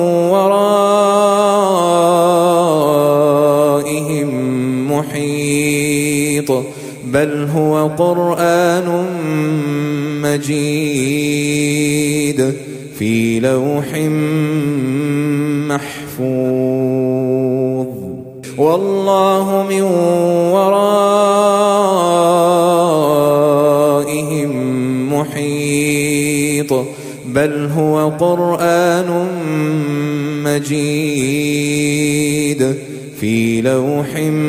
ورائهم محيط بل هو قرآن مجيد في لوح محفوظ والله من ورائهم محيط بل هو قرآن مجيد في لوح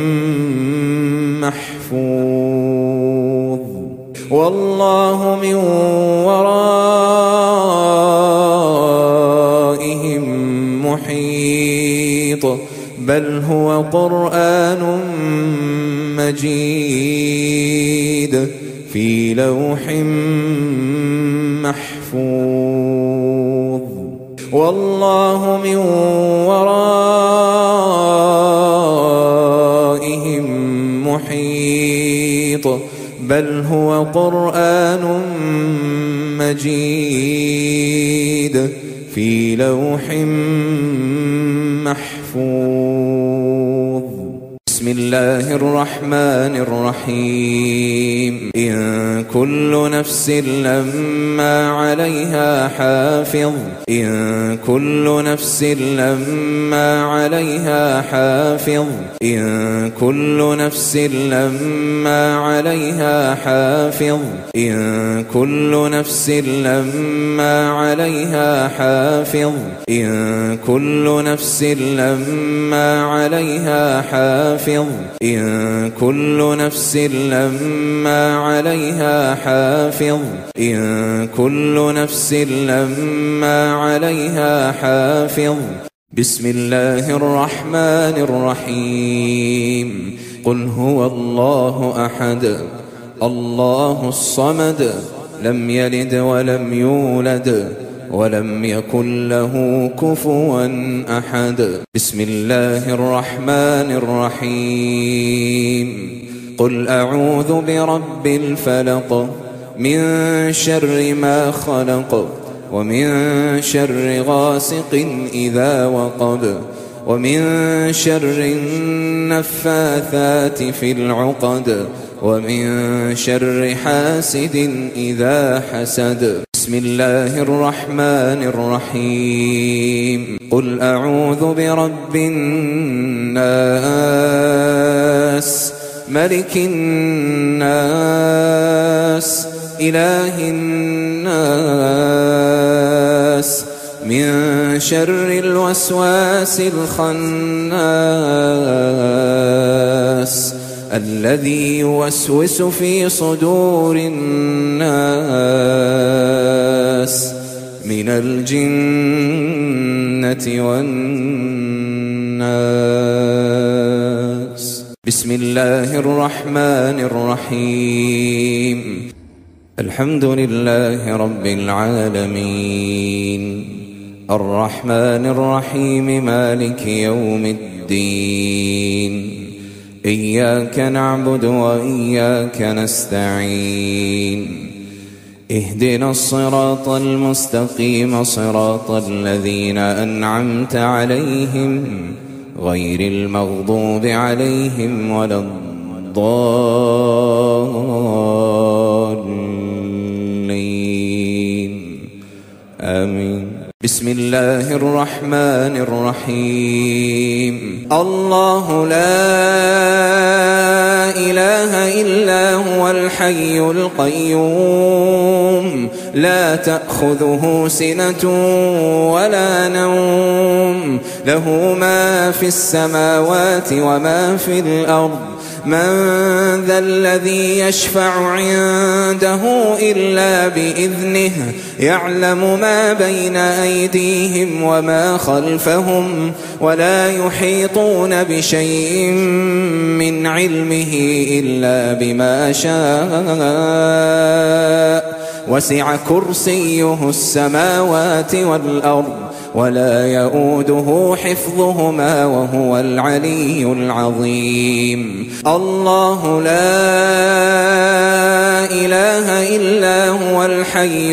محفوظ والله من ورائهم محيط بل هو قرآن مجيد في لوح محفوظ والله من ورائهم محيط بل هو قرآن مجيد في لوح محفوظ بسم الله الرحمن الرحيم إن كل نفس لما عليها حافظ إن كل نفس لما عليها حافظ إن كل نفس لما عليها حافظ إن كل نفس لما عليها حافظ إن كل نفس لما عليها حافظ إن كل نفس لما عليها حافظ إن كل نفس لما عليها حافظ بسم الله الرحمن الرحيم قل هو الله أحد الله الصمد لم يلد ولم يولد ولم يكن له كفوا أحد بسم الله الرحمن الرحيم قل أعوذ برب الفلق من شر ما خلق ومن شر غاسق إذا وقب ومن شر النفاثات في العقد ومن شر حاسد إذا حسد بسم الله الرحمن الرحيم قل أعوذ برب الناس ملك الناس إله الناس من شر الوسواس الخناس الذي يوسوس في صدور الناس من الجنة والناس. بسم الله الرحمن الرحيم الحمد لله رب العالمين الرحمن الرحيم مالك يوم الدين إياك نعبد وإياك نستعين اهدنا الصراط المستقيم صراط الذين أنعمت عليهم غير المغضوب عليهم ولا الضالين آمين. بسم الله الرحمن الرحيم الله لا إله إلا هو الحي القيوم لا تأخذه سنة ولا نوم له ما في السماوات وما في الأرض من ذا الذي يشفع عنده إلا بإذنه يعلم ما بين أيديهم وما خلفهم ولا يحيطون بشيء من علمه إلا بما شاء وسع كرسيه السماوات والأرض ولا يؤوده حفظهما وهو العلي العظيم. الله لا إله إلا هو الحي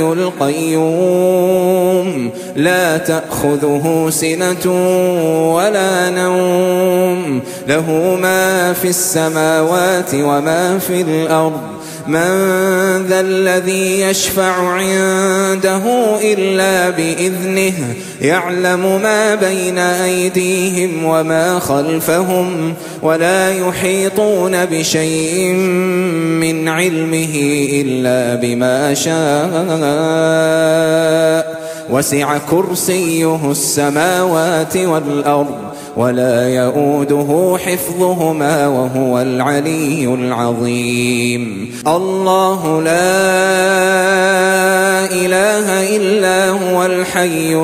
القيوم لا تأخذه سنة ولا نوم له ما في السماوات وما في الأرض من ذا الذي يشفع عنده إلا بإذنه يعلم ما بين أيديهم وما خلفهم ولا يحيطون بشيء من علمه إلا بما شاء وسع كرسيه السماوات والأرض ولا يؤوده حفظهما وهو العلي العظيم. الله لا إله إلا هو الحي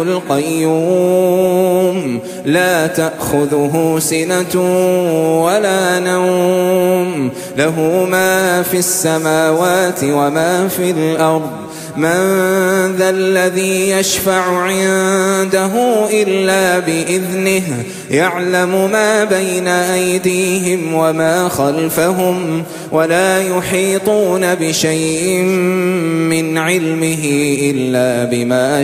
القيوم لا تأخذه سنة ولا نوم له ما في السماوات وما في الأرض من ذا الذي يشفع عنده إلا بإذنه يعلم ما بين أيديهم وما خلفهم ولا يحيطون بشيء من علمه إلا بما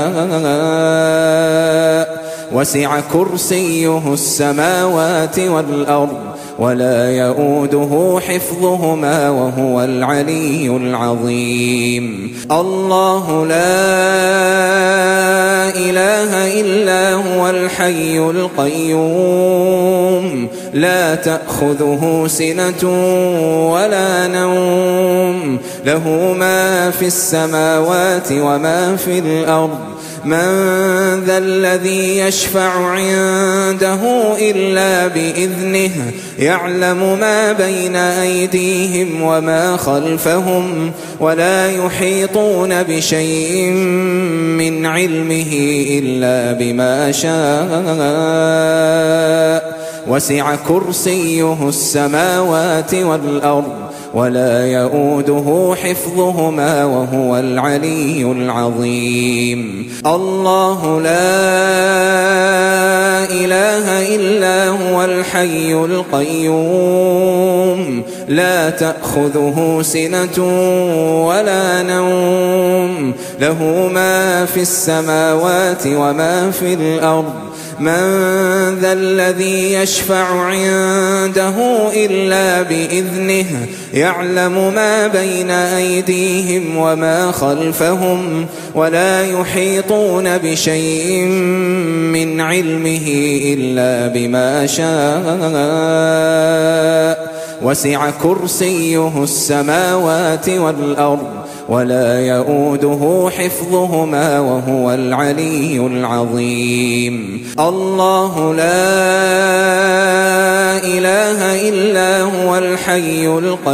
شاء وسع كرسيه السماوات والأرض ولا يؤوده حفظهما وهو العلي العظيم. الله لا إله إلا هو الحي القيوم لا تأخذه سنة ولا نوم له ما في السماوات وما في الأرض من ذا الذي يشفع عنده إلا بإذنه يعلم ما بين أيديهم وما خلفهم ولا يحيطون بشيء من علمه إلا بما شاء وسع كرسيه السماوات والأرض ولا يؤوده حفظهما وهو العلي العظيم. الله لا إله إلا هو الحي القيوم لا تأخذه سنة ولا نوم له ما في السماوات وما في الأرض من ذا الذي يشفع عنده إلا بإذنه يعلم ما بين أيديهم وما خلفهم ولا يحيطون بشيء من علمه إلا بما شاء وسع كرسيه السماوات والأرض ولا يؤوده حفظهما وهو العلي العظيم الله لا إله إلا هو الحي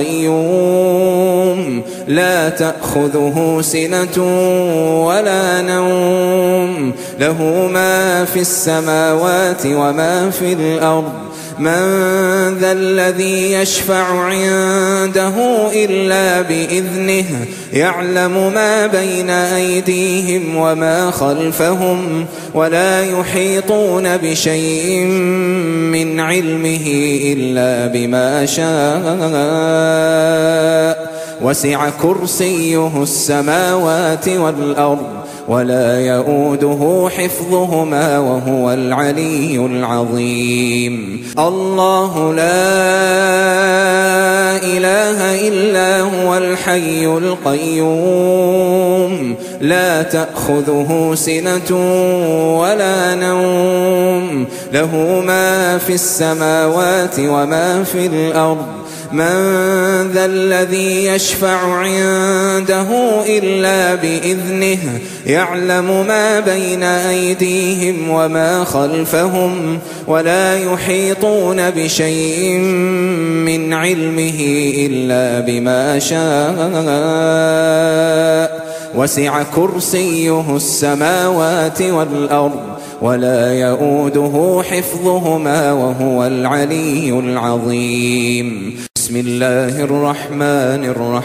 القيوم لا تأخذه سنة ولا نوم له ما في السماوات وما في الأرض من ذا الذي يشفع عنده إلا بإذنه يعلم ما بين أيديهم وما خلفهم ولا يحيطون بشيء من علمه إلا بما شاء وسع كرسيه السماوات والأرض ولا يؤوده حفظهما وهو العلي العظيم الله لا إله إلا هو الحي القيوم لا تأخذه سنة ولا نوم له ما في السماوات وما في الأرض من ذا الذي يشفع عنده إلا بإذنه يعلم ما بين أيديهم وما خلفهم ولا يحيطون بشيء من علمه إلا بما شاء وسع كرسيه السماوات والأرض ولا يؤوده حفظهما وهو العلي العظيم بسم الله الرحمن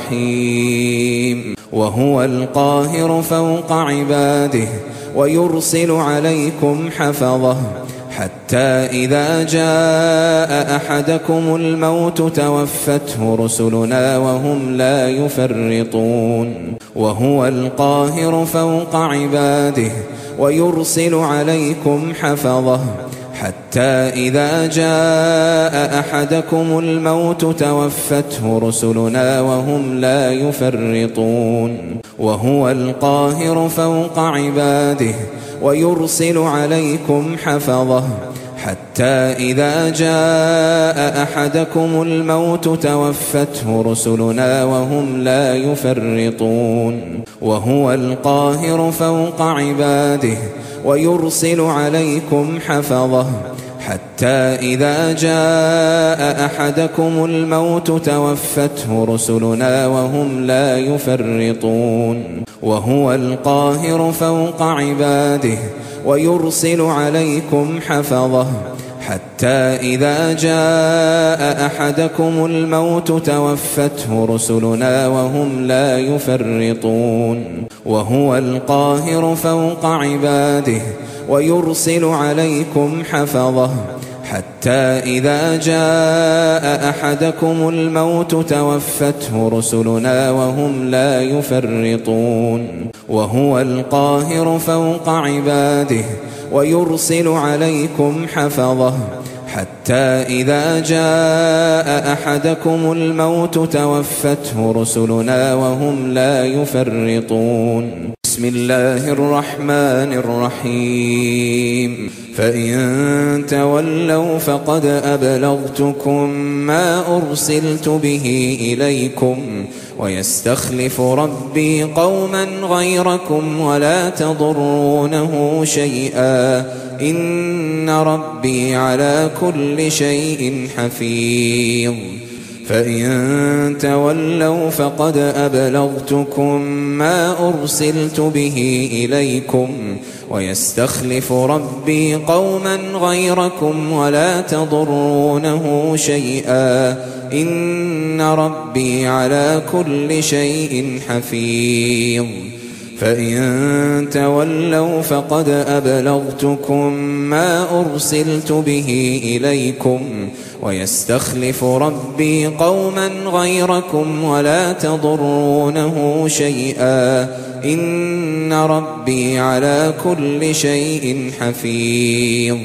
الرحيم وهو القاهر فوق عباده ويرسل عليكم حفظه حتى إذا جاء أحدكم الموت توفته رسلنا وهم لا يفرطون وهو القاهر فوق عباده ويرسل عليكم حفظه حتى إذا جاء أحدكم الموت توفته رسلنا وهم لا يفرطون وهو القاهر فوق عباده ويرسل عليكم حفظه حتى إذا جاء أحدكم الموت توفته رسلنا وهم لا يفرطون وهو القاهر فوق عباده ويرسل عليكم حفظه حتى إذا جاء أحدكم الموت توفته رسلنا وهم لا يفرطون وهو القاهر فوق عباده ويرسل عليكم حفظه حتى إذا جاء أحدكم الموت توفته رسلنا وهم لا يفرطون وهو القاهر فوق عباده ويرسل عليكم حفظه حتى إذا جاء أحدكم الموت توفته رسلنا وهم لا يفرطون وهو القاهر فوق عباده ويرسل عليكم حفظه حتى إذا جاء أحدكم الموت توفته رسلنا وهم لا يفرطون بسم الله الرحمن الرحيم فإن تولوا فقد أبلغتكم ما أرسلت به إليكم ويستخلف ربي قوما غيركم ولا تضرونه شيئا إن ربي على كل شيء حفيظ فإن تولوا فقد أبلغتكم ما أرسلت به إليكم ويستخلف ربي قوما غيركم ولا تضرونه شيئا إن ربي على كل شيء حفيظ فإن تولوا فقد أبلغتكم ما أرسلت به إليكم ويستخلف ربي قوما غيركم ولا تضرونه شيئا إن ربي على كل شيء حفيظ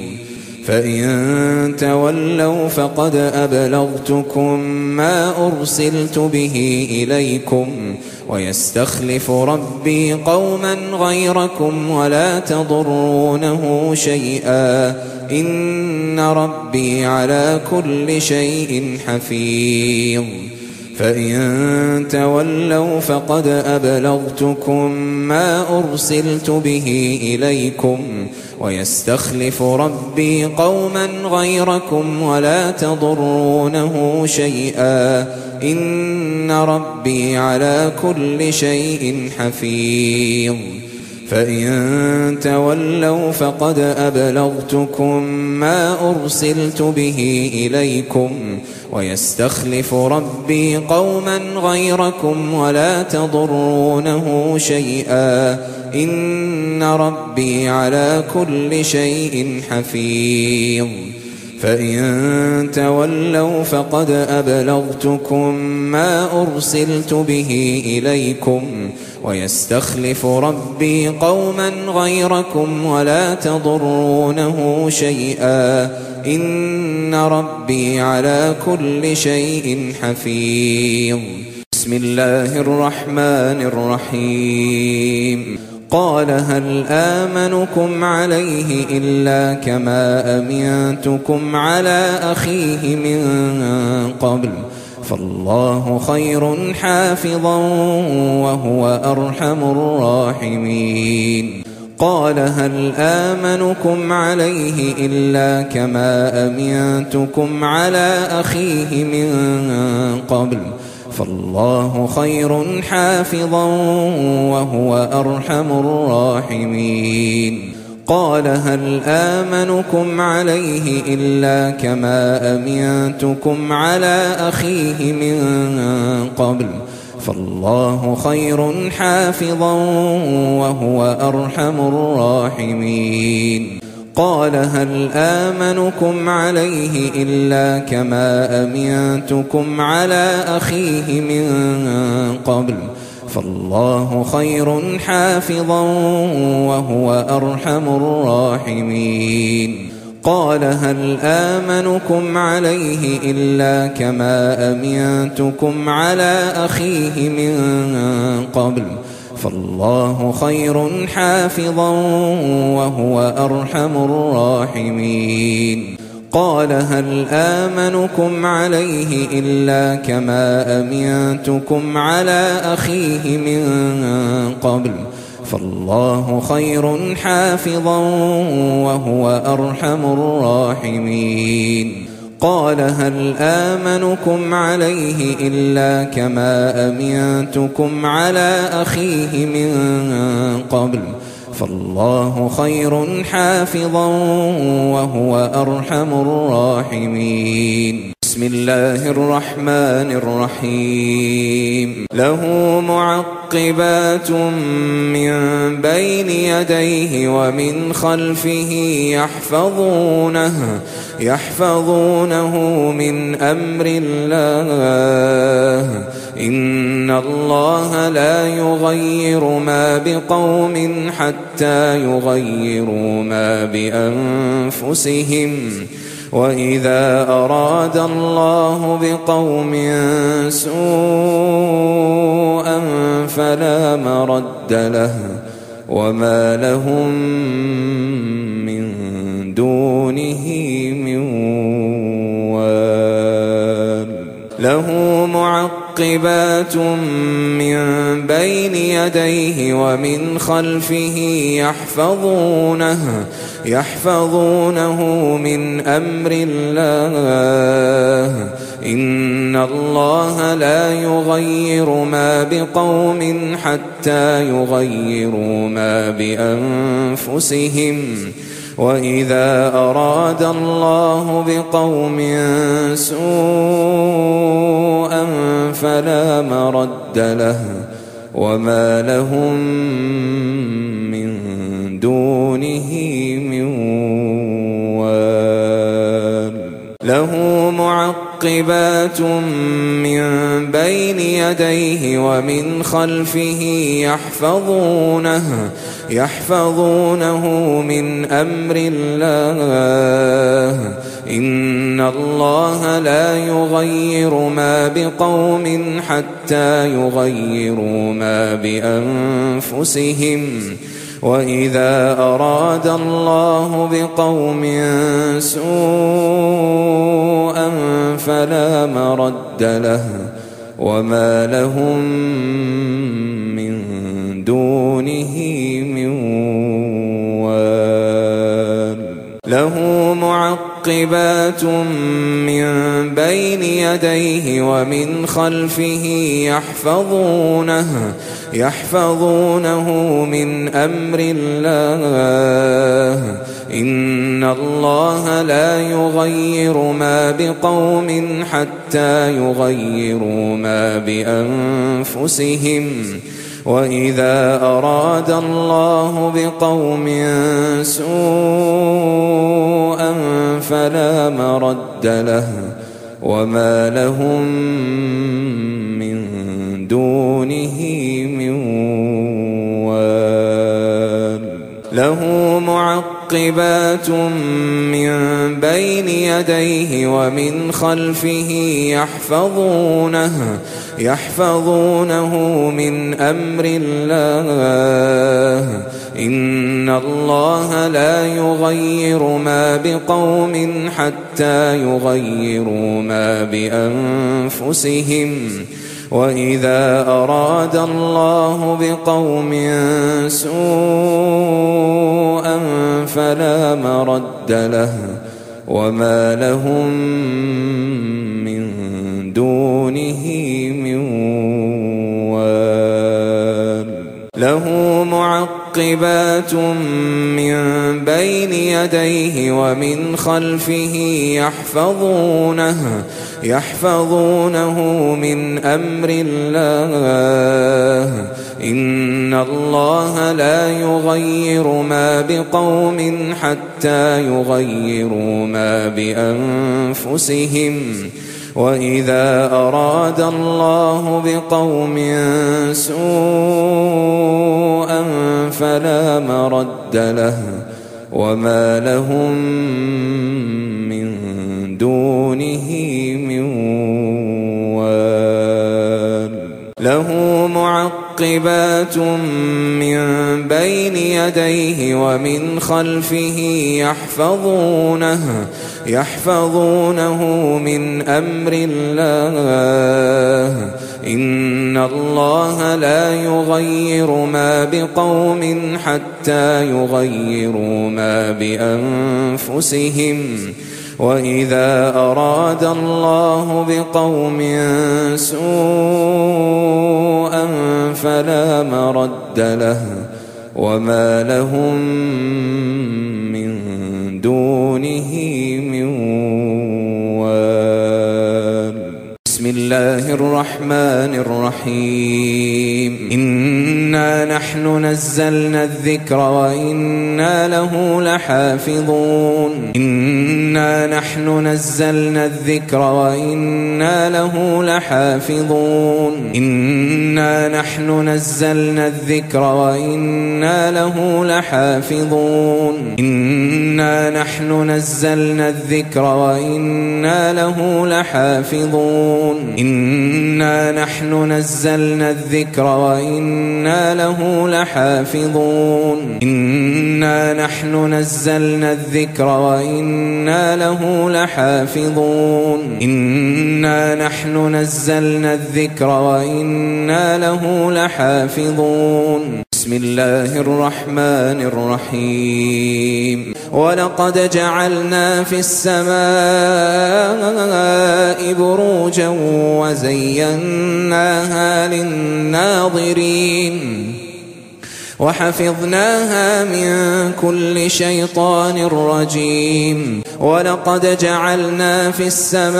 فإن تولوا فقد أبلغتكم ما أرسلت به إليكم ويستخلف ربي قوما غيركم ولا تضرونه شيئا إن ربي على كل شيء حفيظ فإن تولوا فقد أبلغتكم ما أرسلت به إليكم ويستخلف ربي قوما غيركم ولا تضرونه شيئا إن ربي على كل شيء حفيظ فإن تولوا فقد أبلغتكم ما أرسلت به إليكم ويستخلف ربي قوما غيركم ولا تضرونه شيئا إن ربي على كل شيء حفيظ فإن تولوا فقد أبلغتكم ما أرسلت به إليكم ويستخلف ربي قوما غيركم ولا تضرونه شيئا إن ربي على كل شيء حفيظ بسم الله الرحمن الرحيم قال هل آمنكم عليه إلا كما أمنتكم على أخيه من قبل فالله خير حافظا وهو أرحم الراحمين قال هل آمنكم عليه إلا كما أمنتكم على أخيه من قبل فالله خير حافظا وهو أرحم الراحمين قال هل آمنكم عليه إلا كما أمنتكم على أخيه من قبل فالله خير حافظا وهو أرحم الراحمين قال هل آمنكم عليه إلا كما أمنتكم على أخيه من قبل فالله خير حافظا وهو أرحم الراحمين قال هل آمنكم عليه إلا كما أمنتكم على أخيه من قبل فالله خير حافظا وهو أرحم الراحمين قال هل آمنكم عليه إلا كما أمنتكم على أخيه من قبل فالله خير حافظا وهو أرحم الراحمين قال هل آمنكم عليه إلا كما أمنتكم على أخيه من قبل فالله خير حافظا وهو أرحم الراحمين بسم الله الرحمن الرحيم له معقبات من بين يديه ومن خلفه يحفظونه يحفظونه من أمر الله إن الله لا يغير ما بقوم حتى يغيروا ما بأنفسهم وإذا أراد الله بقوم سوءا فلا مرد له وما لهم من دونه من وال له معقبات من بين يديه ومن خلفه يحفظونه يحفظونه من أمر الله إن الله لا يغير ما بقوم حتى يغيروا ما بأنفسهم وإذا أراد الله بقوم سوءا فلا مرد له وما لهم من دونه من وال له معقبات من بين يديه ومن خلفه يحفظونه يحفظونه من أمر الله إن الله لا يغير ما بقوم حتى يغيروا ما بأنفسهم وإذا أراد الله بقوم سوءا فلا مرد له وما لهم من دونه من وال له معقبات من بين يديه ومن خلفه يحفظونه يحفظونه من أمر الله إن الله لا يغير ما بقوم حتى يغيروا ما بأنفسهم وإذا أراد الله بقوم سوءا فلا مرد له وما لهم من دونه من وال له معقبات من بين يديه ومن خلفه يحفظونه يحفظونه من أمر الله إن الله لا يغير ما بقوم حتى يغيروا ما بأنفسهم وإذا أراد الله بقوم سوءا فلا مرد له وما لهم من دونه من وال له معقبات من بين يديه ومن خلفه يحفظونه يحفظونه من أمر الله إن الله لا يغير ما بقوم حتى يغيروا ما بأنفسهم وإذا أراد الله بقوم سوءا فلا مرد له وما لهم من دونه من وال له معقبات من بين يديه ومن خلفه يحفظونه يحفظونه من أمر الله إن الله لا يغير ما بقوم حتى يغيروا ما بأنفسهم وإذا أراد الله بقوم سوءا فلا مرد له وما لهم من دونه من وال بسم الله الرحمن الرحيم إنا نحن نزلنا الذكر وإنا له لحافظون إنا نحن نزلنا الذكر وإنا له لحافظون إنا نحن نزلنا الذكر وإنا له لحافظون إنا نحن نزلنا الذكر وإنا له لحافظون إنا نحن نزلنا الذكر وإنا له لحافظون إنا نحن نزلنا الذكر وإنا له لحافظون إنا نحن نزلنا الذكر وإنا له لحافظون بسم الله الرحمن الرحيم ولقد جعلنا في السماء بروجا وزيناها للناظرين وحفظناها من كل شيطان رجيم ولقد جعلنا في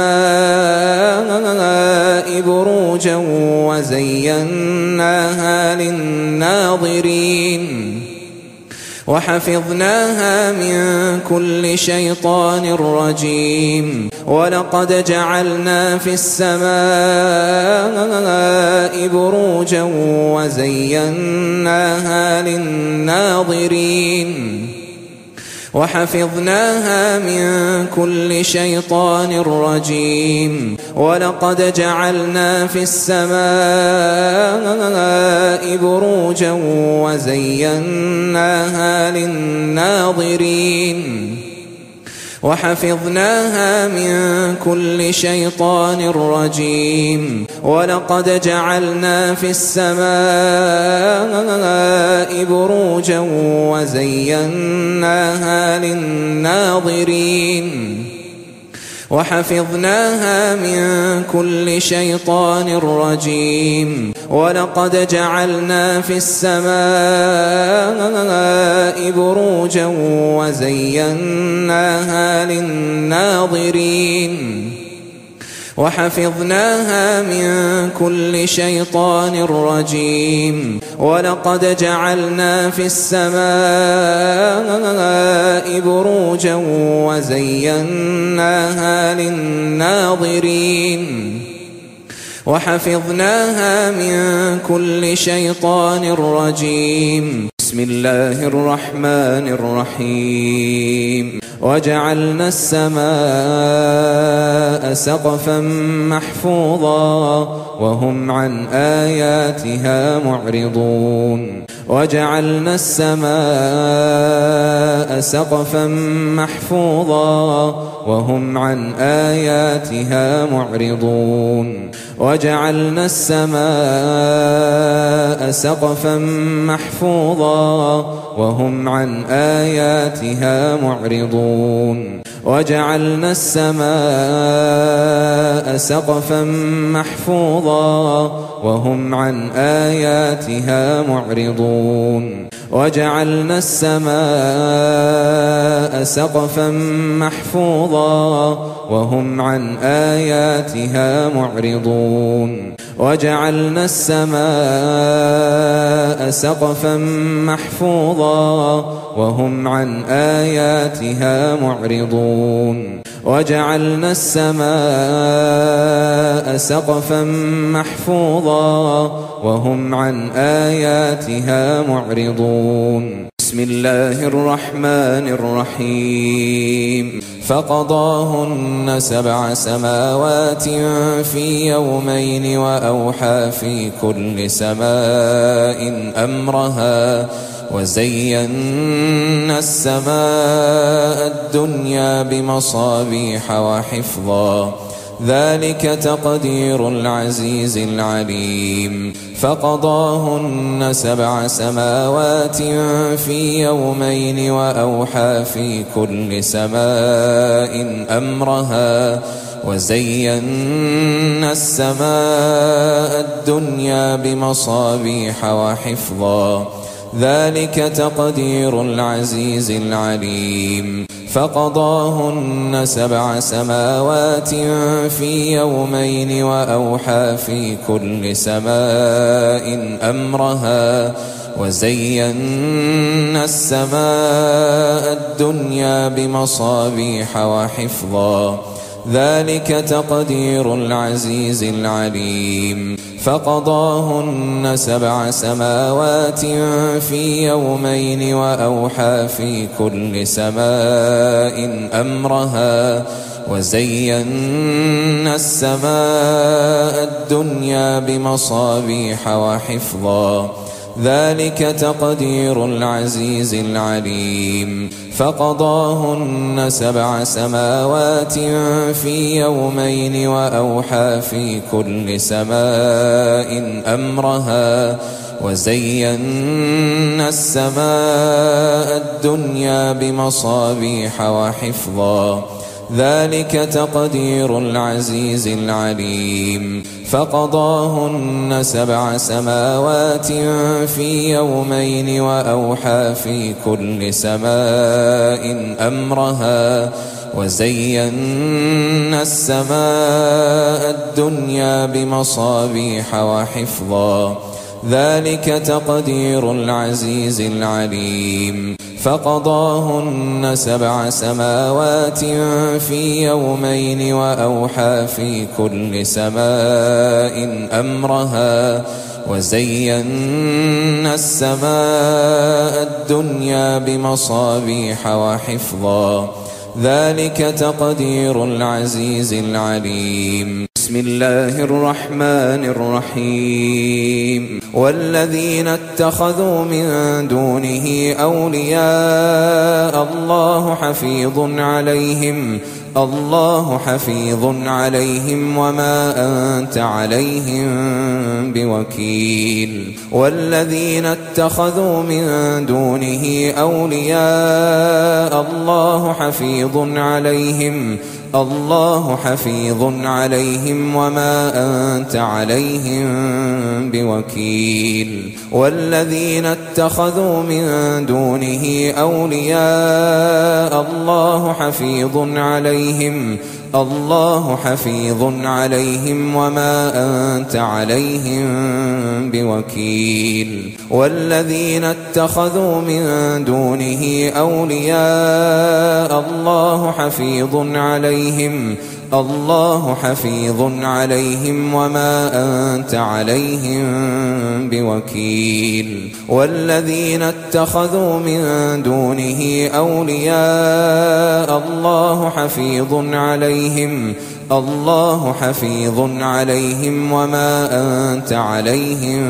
السماء بروجا وزيناها للناظرين وحفظناها من كل شيطان رجيم ولقد جعلنا في السماء بروجا وزيناها للناظرين وحفظناها من كل شيطان رجيم ولقد جعلنا في السماء بروجا وزيناها للناظرين وحفظناها من كل شيطان رجيم ولقد جعلنا في السماء بروجا وزيناها للناظرين وحفظناها من كل شيطان رجيم ولقد جعلنا في السماء بروجا وزيناها للناظرين وحفظناها من كل شيطان رجيم ولقد جعلنا في السماء بروجا وزيناها للناظرين وحفظناها من كل شيطان رجيم بسم الله الرحمن الرحيم وجعلنا السماء سقفا محفوظا وهم عن آياتها معرضون وجعلنا السماء سقفا محفوظا وهم عن آياتها معرضون وجعلنا السماء سقفا محفوظا وهم عن آياتها معرضون وجعلنا السماء سقفا محفوظا وهم عن آياتها معرضون وجعلنا السماء سقفا محفوظا وهم عن آياتها معرضون وجعلنا السماء سقفا محفوظا وهم عن آياتها معرضون وجعلنا السماء سقفا محفوظا وهم عن آياتها معرضون بسم الله الرحمن الرحيم فقضاهن سبع سماوات في يومين وأوحى في كل سماء أمرها وزينا السماء الدنيا بمصابيح وحفظا ذلك تقدير العزيز العليم فقضاهن سبع سماوات في يومين وأوحى في كل سماء أمرها وزينا السماء الدنيا بمصابيح وحفظا ذلك تقدير العزيز العليم فقضاهن سبع سماوات في يومين وأوحى في كل سماء أمرها وزينا السماء الدنيا بمصابيح وحفظا ذلك تقدير العزيز العليم فقضاهن سبع سماوات في يومين وأوحى في كل سماء أمرها وزينا السماء الدنيا بمصابيح وحفظا ذلك تقدير العزيز العليم فقضاهن سبع سماوات في يومين وأوحى في كل سماء أمرها وزينا السماء الدنيا بمصابيح وحفظا ذلك تقدير العزيز العليم فقضاهن سبع سماوات في يومين وأوحى في كل سماء أمرها وزينا السماء الدنيا بمصابيح وحفظا ذلك تقدير العزيز العليم فقضاهن سبع سماوات في يومين وأوحى في كل سماء أمرها وزينا السماء الدنيا بمصابيح وحفظا ذلك تقدير العزيز العليم. بسم الله الرحمن الرحيم. والذين اتخذوا من دونه أولياء الله حفيظ عليهم الله حفيظ عليهم وما أنت عليهم بوكيل. والذين اتخذوا من دونه أولياء الله حفيظ عليهم الله حفيظ عليهم وما أنت عليهم بوكيل. والذين اتخذوا من دونه أولياء الله حفيظ عليهم الله حفيظ عليهم وما أنت عليهم بوكيل. والذين اتخذوا من دونه أولياء الله حفيظ عليهم الله حفيظ عليهم وما أنت عليهم بوكيل. والذين اتخذوا من دونه أولياء الله حفيظ عليهم الله حفيظ عليهم وما أنت عليهم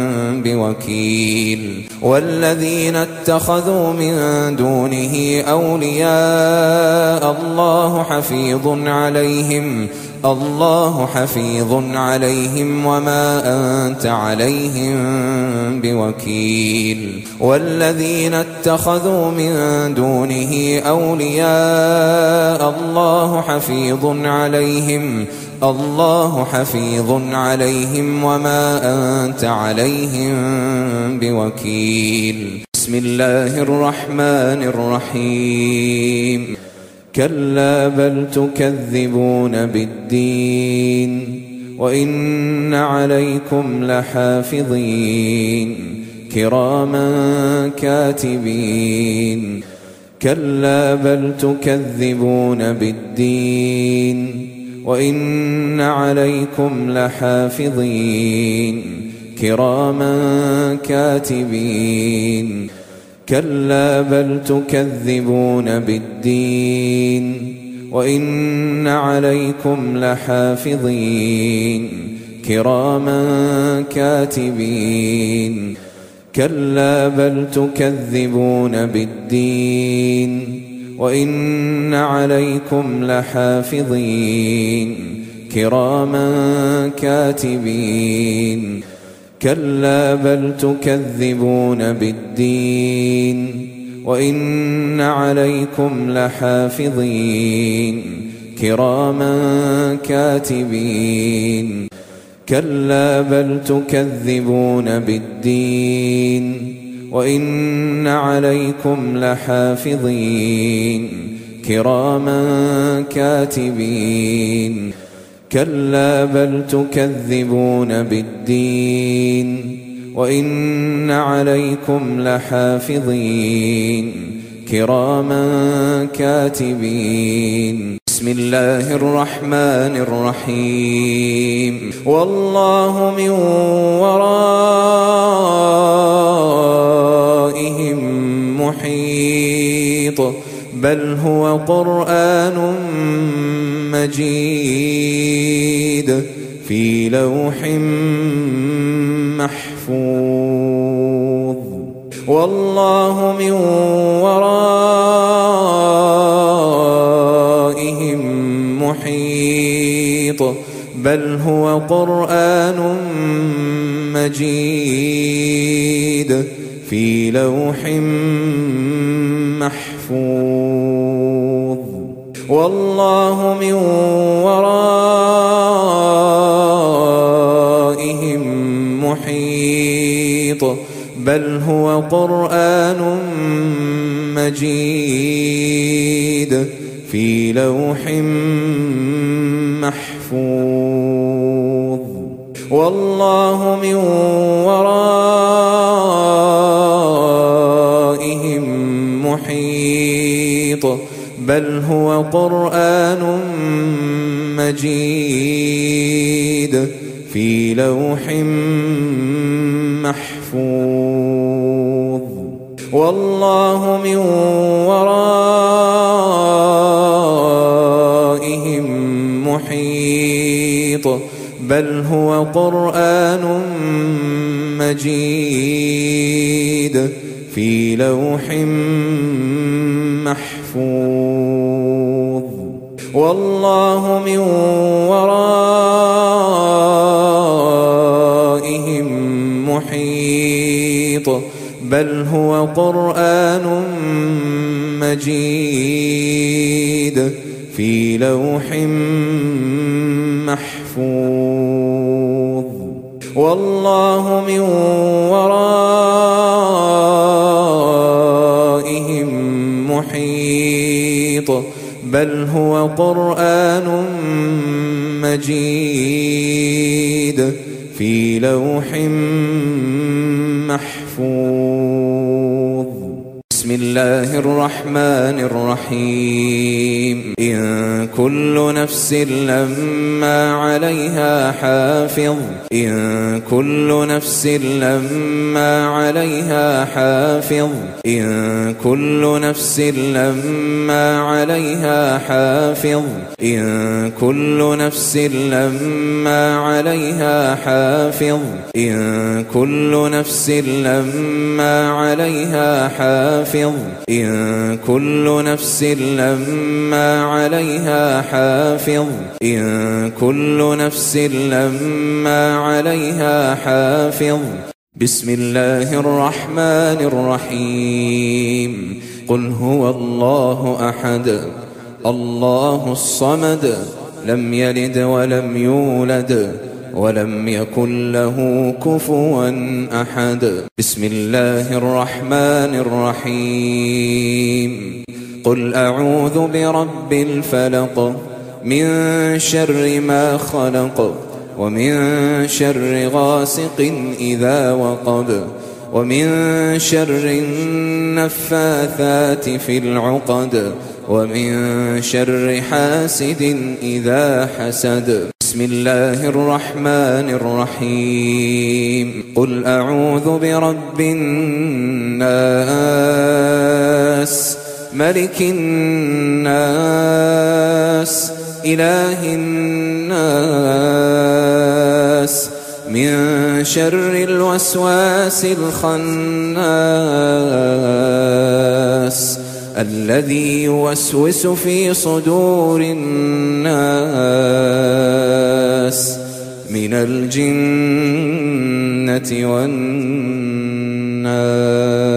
بوكيل. والذين اتخذوا من دونه أولياء الله حفيظ عليهم الله حفيظ عليهم وما أنت عليهم بوكيل. والذين اتخذوا من دونه أولياء الله حفيظ عليهم الله حفيظ عليهم وما أنت عليهم بوكيل. بسم الله الرحمن الرحيم. كلا بل تكذبون بالدين وإن عليكم لحافظين كراما كاتبين. كلا بل تكذبون بالدين وإن عليكم لحافظين كراما كاتبين. كلا بل تكذبون بالدين وإن عليكم لحافظين كراما كاتبين. كلا بل تكذبون بالدين وإن عليكم لحافظين كراما كاتبين. كلا بل تكذبون بالدين وإن عليكم لحافظين كراما كاتبين. كلا بل تكذبون بالدين وإن عليكم لحافظين كراما كاتبين. كلا بل تكذبون بالدين وإن عليكم لحافظين كراما كاتبين. بسم الله الرحمن الرحيم. والله من ورائهم محيط بل هو قرآن مجيد في لوح محفوظ. والله من ورائهم محيط بل هو قرآن مجيد في لوح محفوظ. والله من ورائهم محيط بل هو قرآن مجيد في لوح محفوظ. والله من ورائهم محيط بل هو قرآن مجيد في لوح محفوظ والله من ورائهم محيط بل هو قرآن مجيد في لوح محفوظ والله من ورائهم محيط بل هو قرآن مجيد في لوح محفوظ والله من ورائهم محيط بل هو قرآن مجيد في لوح محفوظ بسم الله الرحمن الرحيم إن كل نفس لما عليها حافظ إن كل نفس لما عليها حافظ إن كل نفس لما عليها حافظ إن كل نفس لما عليها حافظ إن كل نفس لما عليها حافظ إن كل نفس لما عليها حافظ إن كل نفس لما عليها حافظ بسم الله الرحمن الرحيم قل هو الله أحد الله الصمد لم يلد ولم يولد ولم يكن له كفوا أحد بسم الله الرحمن الرحيم قل أعوذ برب الفلق من شر ما خلق ومن شر غاسق إذا وقب ومن شر النفاثات في العقد ومن شر حاسد إذا حسد بسم الله الرحمن الرحيم قل أعوذ برب الناس ملك الناس إله الناس من شر الوسواس الخناس الذي يوسوس في صدور الناس من الجنة والناس